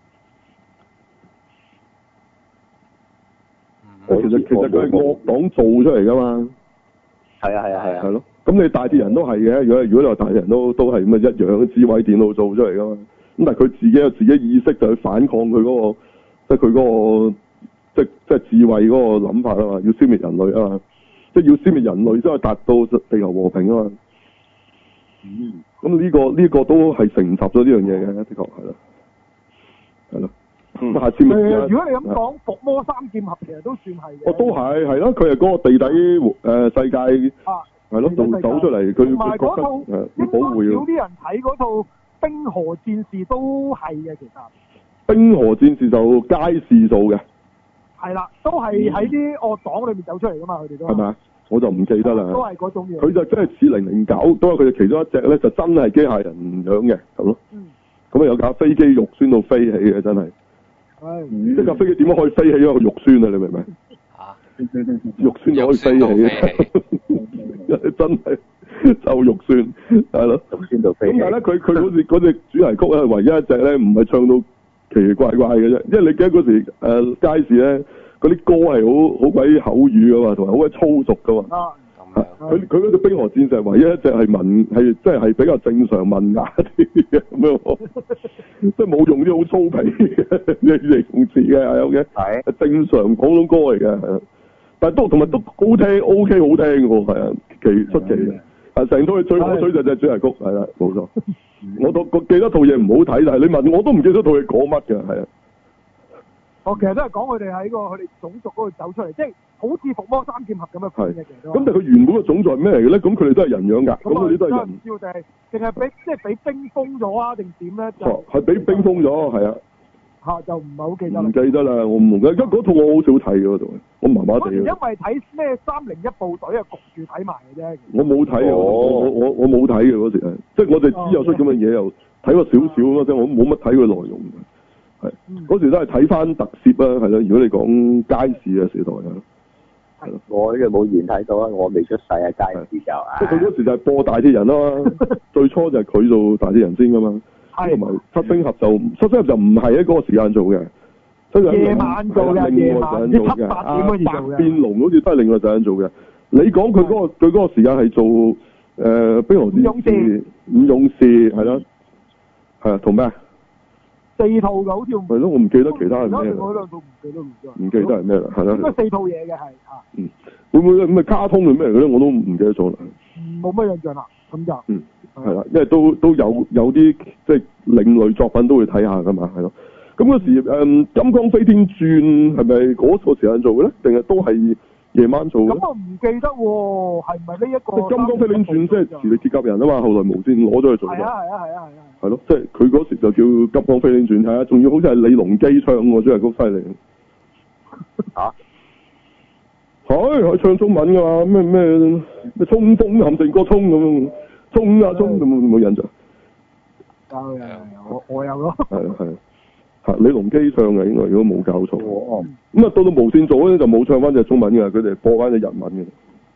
其實佢係惡黨做出嚟噶嘛。 係啊。 係咯，咁你大鐵人都係嘅，如果你話大鐵人都係咁嘅一樣，智慧電腦做出嚟噶嘛。咁但係佢自己有自己意識，就去反抗佢嗰個，即係佢嗰個，即係智慧嗰個諗法啊嘛，要消滅人類啊嘛，即係要消滅人類先可以達到地球和平啊嘛。咁呢個都係承襲咗呢樣嘢嘅，的確係咯。咁下次咪如果你咁講，伏魔三劍俠其實都算係嘅。 都係咯，佢係嗰個地底世界係咯，走出嚟，佢同埋嗰套應該少啲人睇嗰套。冰河戰士都係嘅，其實。 冰河戰士就街市做嘅。 係啦，都係喺啲惡黨裏面走出嚟噶嘛，佢哋都。係咪？ 我就唔記得啦。 都係嗰種嘢。 佢就真係似009，都係佢哋其中一隻咧，就真係機械人樣嘅咁咯。咁有架飛機肉酸到飛起嘅，真係。即架飛機點樣可以飛起一個肉酸啊？你明唔明？ 肉酸就可以飛起，真係就肉酸係咯。 肉酸到飛起。 咁但係咧，佢嗰隻主題曲咧，唯一一隻咧唔係唱到奇奇怪怪嘅啫，因為你記得嗰時街市咧嗰啲歌係好鬼口語噶嘛，同埋好鬼粗俗噶嘛。佢嗰隻冰河戰士唯一一隻係即係比較正常文雅啲嘅咁樣，即係冇用啲好粗鄙嘅形容詞嘅，有嘅係正常廣東歌嚟嘅，但係同埋都好聽 ，OK 好聽嘅喎，係啊，出奇嘅，成套嘢最可取就係主題曲，係啦，冇錯。我記得套嘢唔好睇，但係你問我都唔記得套嘢講乜嘅，係啊。 我其實都係講佢哋喺佢哋種族嗰度走出嚟，即係好似伏魔三劍俠咁嘅片嘅，其實。咁但係佢原本嘅種族係咩嚟嘅咧？咁佢哋都係人樣㗎，咁佢哋都係人。 唔知定係俾冰封咗啊？定點咧？ 係俾冰封咗，係啊。 就唔係好記得。 唔記得啦，我唔記得。嗰套我好少睇嘅嗰度，我麻麻地。 因為睇咩301部隊啊，焗住睇埋嘅啫。 我冇睇啊！我冇睇嘅嗰時係，即係我哋知有出咁嘅嘢，又睇過少少咯，即係我冇乜睇佢內容。係嗰時都係睇翻特攝啊，係咯。如果你講街市嘅時代啊，係咯。 我呢個冇緣睇到啊，我未出世啊，街市就即係佢嗰時就係播大鐵人啦嘛，最初就係佢做大鐵人先噶嘛。同埋七星俠就唔係喺嗰個時間做嘅， 夜晚做嘅，夜晚啲7、8點百變龍好似都係另外時間做嘅。你講佢嗰個時間係做冰河戰士、五勇士係啦，係啊，同咩 ？4套嘅好似係咯，我唔記得其他係咩。 嗰兩套唔記得唔記得係咩啦，係啦。 應該4套嘢嘅係會唔會咁卡通係咩嚟嘅咧？我都唔記得咗啦。 冇乜印象啦，咁就係啦，因為都有啲即係另類作品都會睇下噶嘛，係咯。咁嗰時金剛飛天傳係咪嗰個時間做嘅咧？定係都係夜晚做嘅？咁我唔記得喎，係咪呢一個？ 金剛飛天傳即係磁力鐵甲人啊嘛，後來無線攞咗去做。係啊。 係咯，即係佢嗰時就叫金剛飛天傳，係啊，仲要好似係李龍基唱喎，真係咁犀利。 嚇！ 係唱中文噶嘛？咩衝鋒陷陣過衝咁，衝啊衝，冇印象。 我有咯。 係李龍基唱嘅，應該如果冇搞錯。咁到無線做咧就冇唱翻隻中文嘅，佢哋播翻隻日文嘅。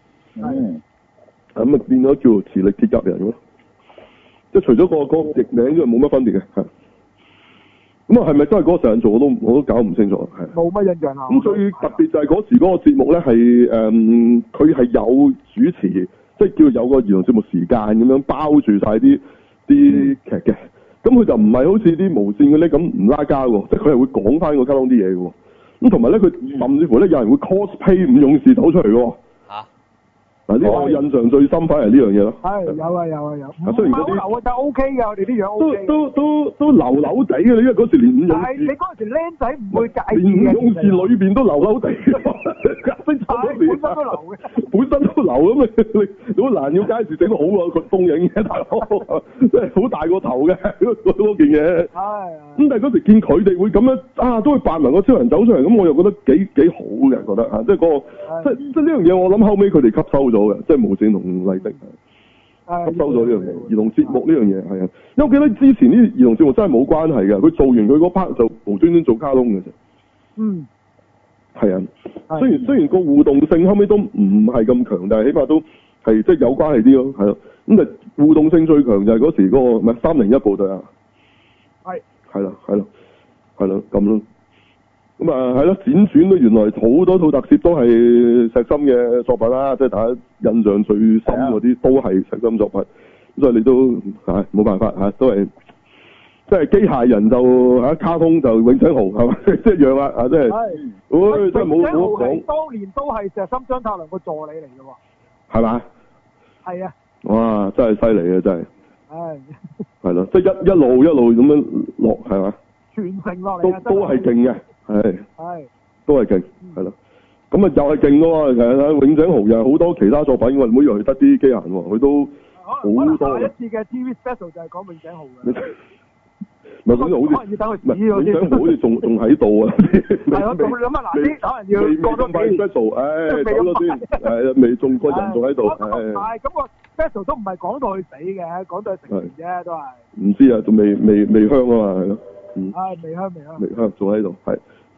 咁變咗叫磁力鐵甲人咯。即係除咗個譯名之外冇乜分別嘅。咁係咪真係嗰個時間做我都搞唔清楚，係。 冇乜印象啊。咁最特別就係嗰時嗰個節目咧係佢係有主持，即係叫有個兒童節目時間咁樣包住晒啲劇嘅。咁佢就唔係好似啲無線嗰啲咁唔拉交喎，即係佢係會講翻個卡通啲嘢嘅喎。咁同埋咧，佢甚至乎咧有人會 cosplay 五勇士走出嚟嘅喎。嗱，呢個我印象最深反而係呢樣嘢咯。 係有。 雖然嗰啲流啊，就 OK 嘅，我哋啲樣 OK。 都流流地嘅，因為嗰時連五勇士。 係你嗰陣時僆仔唔會介意連五勇士裏邊都流流地。本身都流嘅。本身都流咁你好難要街市整得好啊！佢風影嘅大佬，即係好大個頭嘅嗰件嘢。係。咁但係嗰時見佢哋會咁樣都會扮埋個超人走出嚟，咁我又覺得幾好嘅，覺得即係即係呢樣嘢，我諗後尾佢哋吸收咗嘅，即係無線同麗的吸收咗呢樣嘢。兒童節目呢樣嘢係啊，因為我記得之前啲兒童節目真係冇關係嘅，佢做完佢嗰 part 就無端端做卡通嘅啫。係啊，雖然個互動性後尾都唔係咁強，但係起碼都係即係有關係啲咯，係咯。咁就互動性最強就係嗰時嗰個唔係301部隊啊。係啦咁咯。咁係咯，輾轉都原來好多套特攝都係石森嘅作品啦，即係大家印象最深嗰啲都係石森作品，所以你都冇辦法都係即係機械人就卡通就永井豪係咪？即係一樣啦即係，真係冇講。 當年都係石森張太良個助理嚟嘅喎。 係嘛？ 係啊。哇！ 真係犀利啊！真係。係咯，即係一路咁樣落係嘛？ 傳承落嚟都係勁嘅。係都係勁，係咯，咁啊又係勁噶喎。其實永井豪又係好多其他作品，我唔好以為得啲機械人喎，佢都好多。 下一次嘅 TV special 就係講永井豪嘅。 唔係永井豪好似永井豪好似仲喺度啊！ 係咯，咁諗下嗱啲可能要過多幾 special， 走咗先，未仲個人仲喺度。 係咁個 special 都唔係講到佢死嘅，講到佢成年啫，都係。唔知啊，仲未香啊嘛，係咯。 未香， 仲喺度，係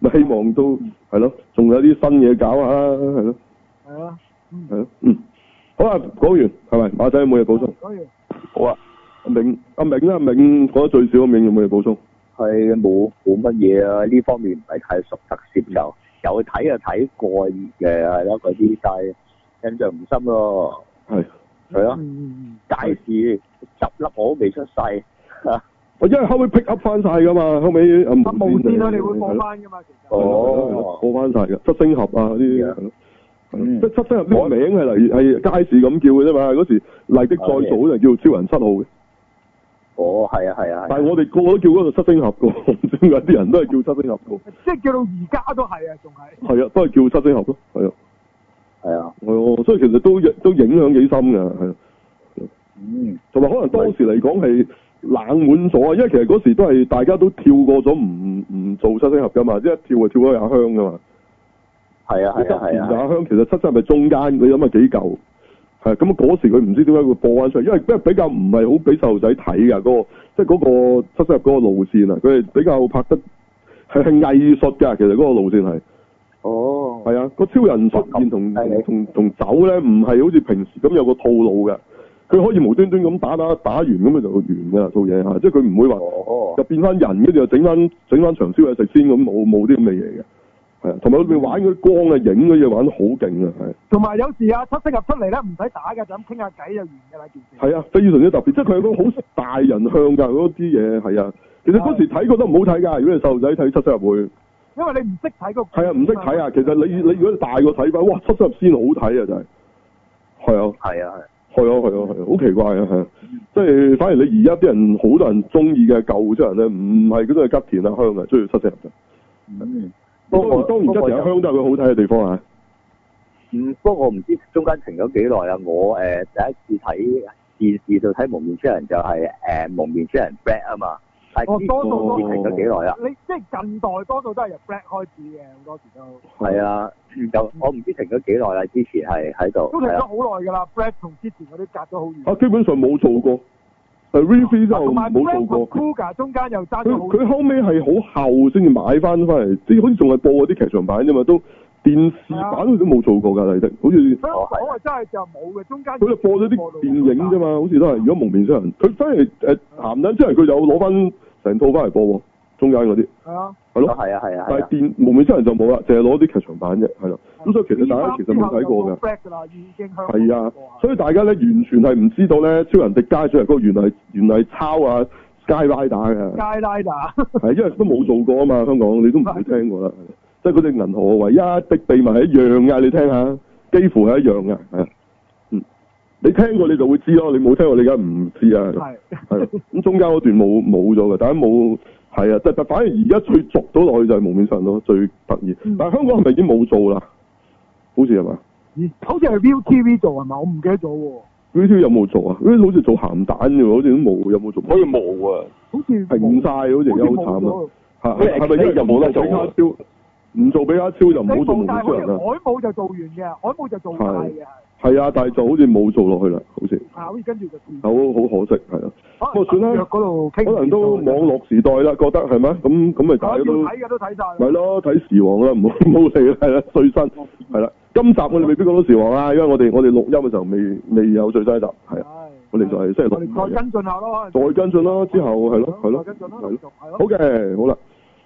咪希望都係咯，仲有啲新嘢搞下，係咯。 係啊。 係咯，好啊，講完係咪？馬仔有冇嘢補充？ 講完。 好啊。 阿銘講得最少，阿銘有冇嘢補充？ 係冇乜嘢啊，呢方面唔係太熟，特攝就有睇就睇過嘅，係咯嗰啲，但係印象唔深咯。係咯，街市執笠我都未出世。 因為後尾 pick up 翻晒噶嘛，後尾無線啦，你會播翻噶嘛，其實。 哦，播翻晒噶，七星俠啊嗰啲。即七星俠呢個名係街市咁叫嘅啫嘛，嗰時麗的再早就叫超人7號嘅。 哦，係啊。 但係我哋個個都叫嗰個七星俠噶，唔知點解啲人都係叫七星俠噶。 即係叫到而家都係啊，仲係。 係啊，都係叫七星俠咯，係啊。 係啊。 係所以其實都影響幾深㗎，係。同埋可能當時嚟講係冷門咗啊，因為其實嗰時都係大家都跳過咗唔做七星俠噶嘛，即係一跳就跳咗阿香噶嘛。係啊。阿香其實七星俠係中間，你諗下幾舊。係咁嗰時佢唔知點解會播翻出嚟，因為比較唔係好俾細路仔睇㗎，即係嗰個七星俠嗰個路線啊，佢係比較拍得係藝術㗎，其實嗰個路線係。哦。係啊，個超人出現同走咧，唔係好似平時咁有個套路嘅，佢可以無端端咁打完咁佢就完㗎啦，套嘢嚇，即係佢唔會話就變翻人，跟住就整翻長燒嘢食先咁，冇啲咁嘅嘢嘅。係啊，同埋裏邊玩嗰啲光啊、影嗰啲嘢玩得好勁啊，係。同埋有時啊，七星俠出嚟咧，唔使打㗎，就咁傾下偈就完㗎啦件事。係啊，非常之特別，即係佢係個好大人向㗎嗰啲嘢，係啊。其實嗰時睇覺得唔好睇㗎，如果你細路仔睇七星俠會。因為你唔識睇嗰個。係啊，唔識睇啊！其實你如果你大個睇翻，哇，七星俠先好睇啊，真係。係啊。係啊。好奇怪啊，係。即係反而你而家啲人好多人中意嘅舊出人咧，唔係嗰啲係吉田啊香啊，中意七星俠嘅。當然吉田阿香都係佢好睇嘅地方啊。 不過我唔知中間停咗幾耐啊！我第一次睇電視度睇蒙面超人就係蒙面超人 Black 啊嘛。多數都停咗幾耐啊？你即係近代多數都係由 Black 開始嘅，好多時都。係啊，我唔知停咗幾耐啦。之前係喺度。都停咗好耐㗎啦 ，Black 同之前嗰啲隔咗好遠。 基本上冇做過。Reefy 就冇做過。 Kuga 中間又爭咗好。 佢後尾係好後先至買翻嚟，即係好似仲係播嗰啲劇場版啫嘛，都電視版佢都冇做過㗎，麗的，好似。 我話真係就冇嘅，中間。 佢就播咗啲電影啫嘛，好似都係。如果蒙面超人，佢反而鹹蛋超人佢有攞翻成套翻嚟播喎，中間嗰啲。係啊。係咯。係啊。但係蒙面超人就冇啦，淨係攞啲劇場版啫，係咯。咁所以其實大家其實冇睇過㗎。係啊，所以大家咧完全係唔知道咧，超人迪加出嚟嗰個原來係抄啊 Skyrider 嘅。Skyrider。係因為都冇做過啊嘛，香港你都唔會聽過啦。即係嗰隻銀河唯一的秘密係一樣㗎，你聽下，幾乎係一樣㗎，係啊。你聽過你就會知咯，你冇聽過你而家唔知啊。係。咁中間嗰段冇咗嘅，大家冇係啊，但反而而家最續到落去就係蒙面超人咯，最得意。但係香港係咪已經冇做啦？好似係嘛？ 好似係 ViuTV 做係嘛？我唔記得咗喎。 ViuTV 有冇做啊？ViuTV 好似做鹹蛋嘅喎，好似都冇，有冇做？ 好似冇啊。好似停晒，好似而家好慘啊！係咪因為又冇得做啊？唔做比卡超就唔好做蒙面超人啦。 海姆就做完嘅，海姆就做晒嘅。 係啊，但係就好似冇做落去啦，好似。 好似跟住就變。 好可惜，係啊。不過算啦， 嗰度可能都網絡時代啦，覺得係咪？咁咪大家都睇嘅都睇晒。 係咯，睇時王啦，唔好理啦，係啦，最新係啦。今集我哋未必講到時王啊，因為我哋錄音嘅時候未有最新一集，係啊。我哋就係星期六。 我哋再跟進下咯。 再跟進啦，之後係咯。再跟進啦。係咯。好嘅，好啦。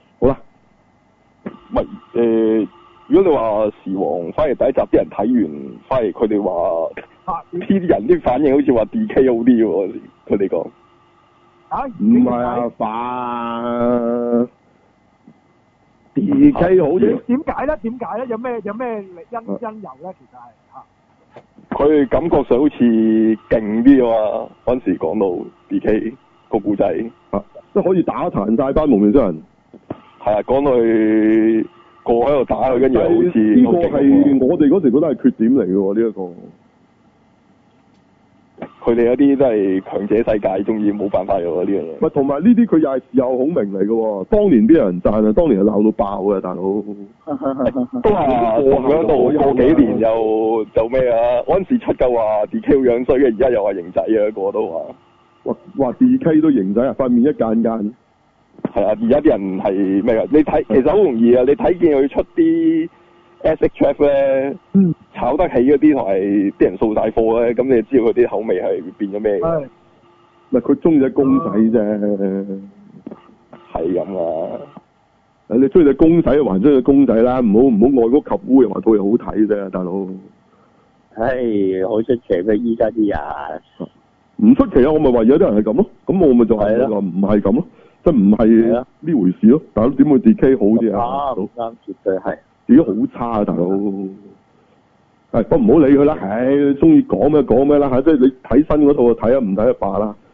如果你話時王，反而第一集啲人睇完，反而佢哋話啲人啲反應好似話 DK 好啲喎，佢哋講。 唔係啊，反 DK 好啲。 點解咧？有咩因由咧？其實係佢感覺上好似勁啲啊嘛，嗰陣時講到 DK 個故仔， 即係可以打殘晒班蒙面超人。 係啊，講到佢個喺度打佢，跟住好似呢個係我哋嗰時覺得係缺點嚟嘅喎，呢一個。 佢哋有啲都係強者世界，中意冇辦法嘅喎呢樣嘢。 咪同埋呢啲佢又係事後孔明嚟嘅喎，當年啲人讚啊，當年係鬧到爆嘅大佬。 都係過咗度過幾年又就咩啊？嗰陣時出夠話 DK 樣衰嘅，而家又話型仔啊，個個都話。 哇 DK 都型仔啊，塊面一間間。 係啊，而家啲人係咩㗎？你睇其實好容易啊！你睇見佢出啲 SHF 咧，炒得起嗰啲同埋啲人掃晒貨咧，咁你就知道佢啲口味係變咗咩嘅。 唔係佢中意隻公仔啫， 係咁啊！ 你中意隻公仔還中意隻公仔啦，唔好愛屋及烏又話套嘢好睇啫，大佬。 唉，好出奇咩？依家啲人唔出奇啊！我咪話有啲人係咁咯，咁我咪就係話唔係咁咯，即係唔係呢回事咯。大佬點會 DK 好啲啊？ 啱，絕對係。 自己好差啊，大佬。係，不過唔好理佢啦。唉，中意講咩講咩啦嚇，即係你睇新嗰套就睇啊，唔睇就罷啦。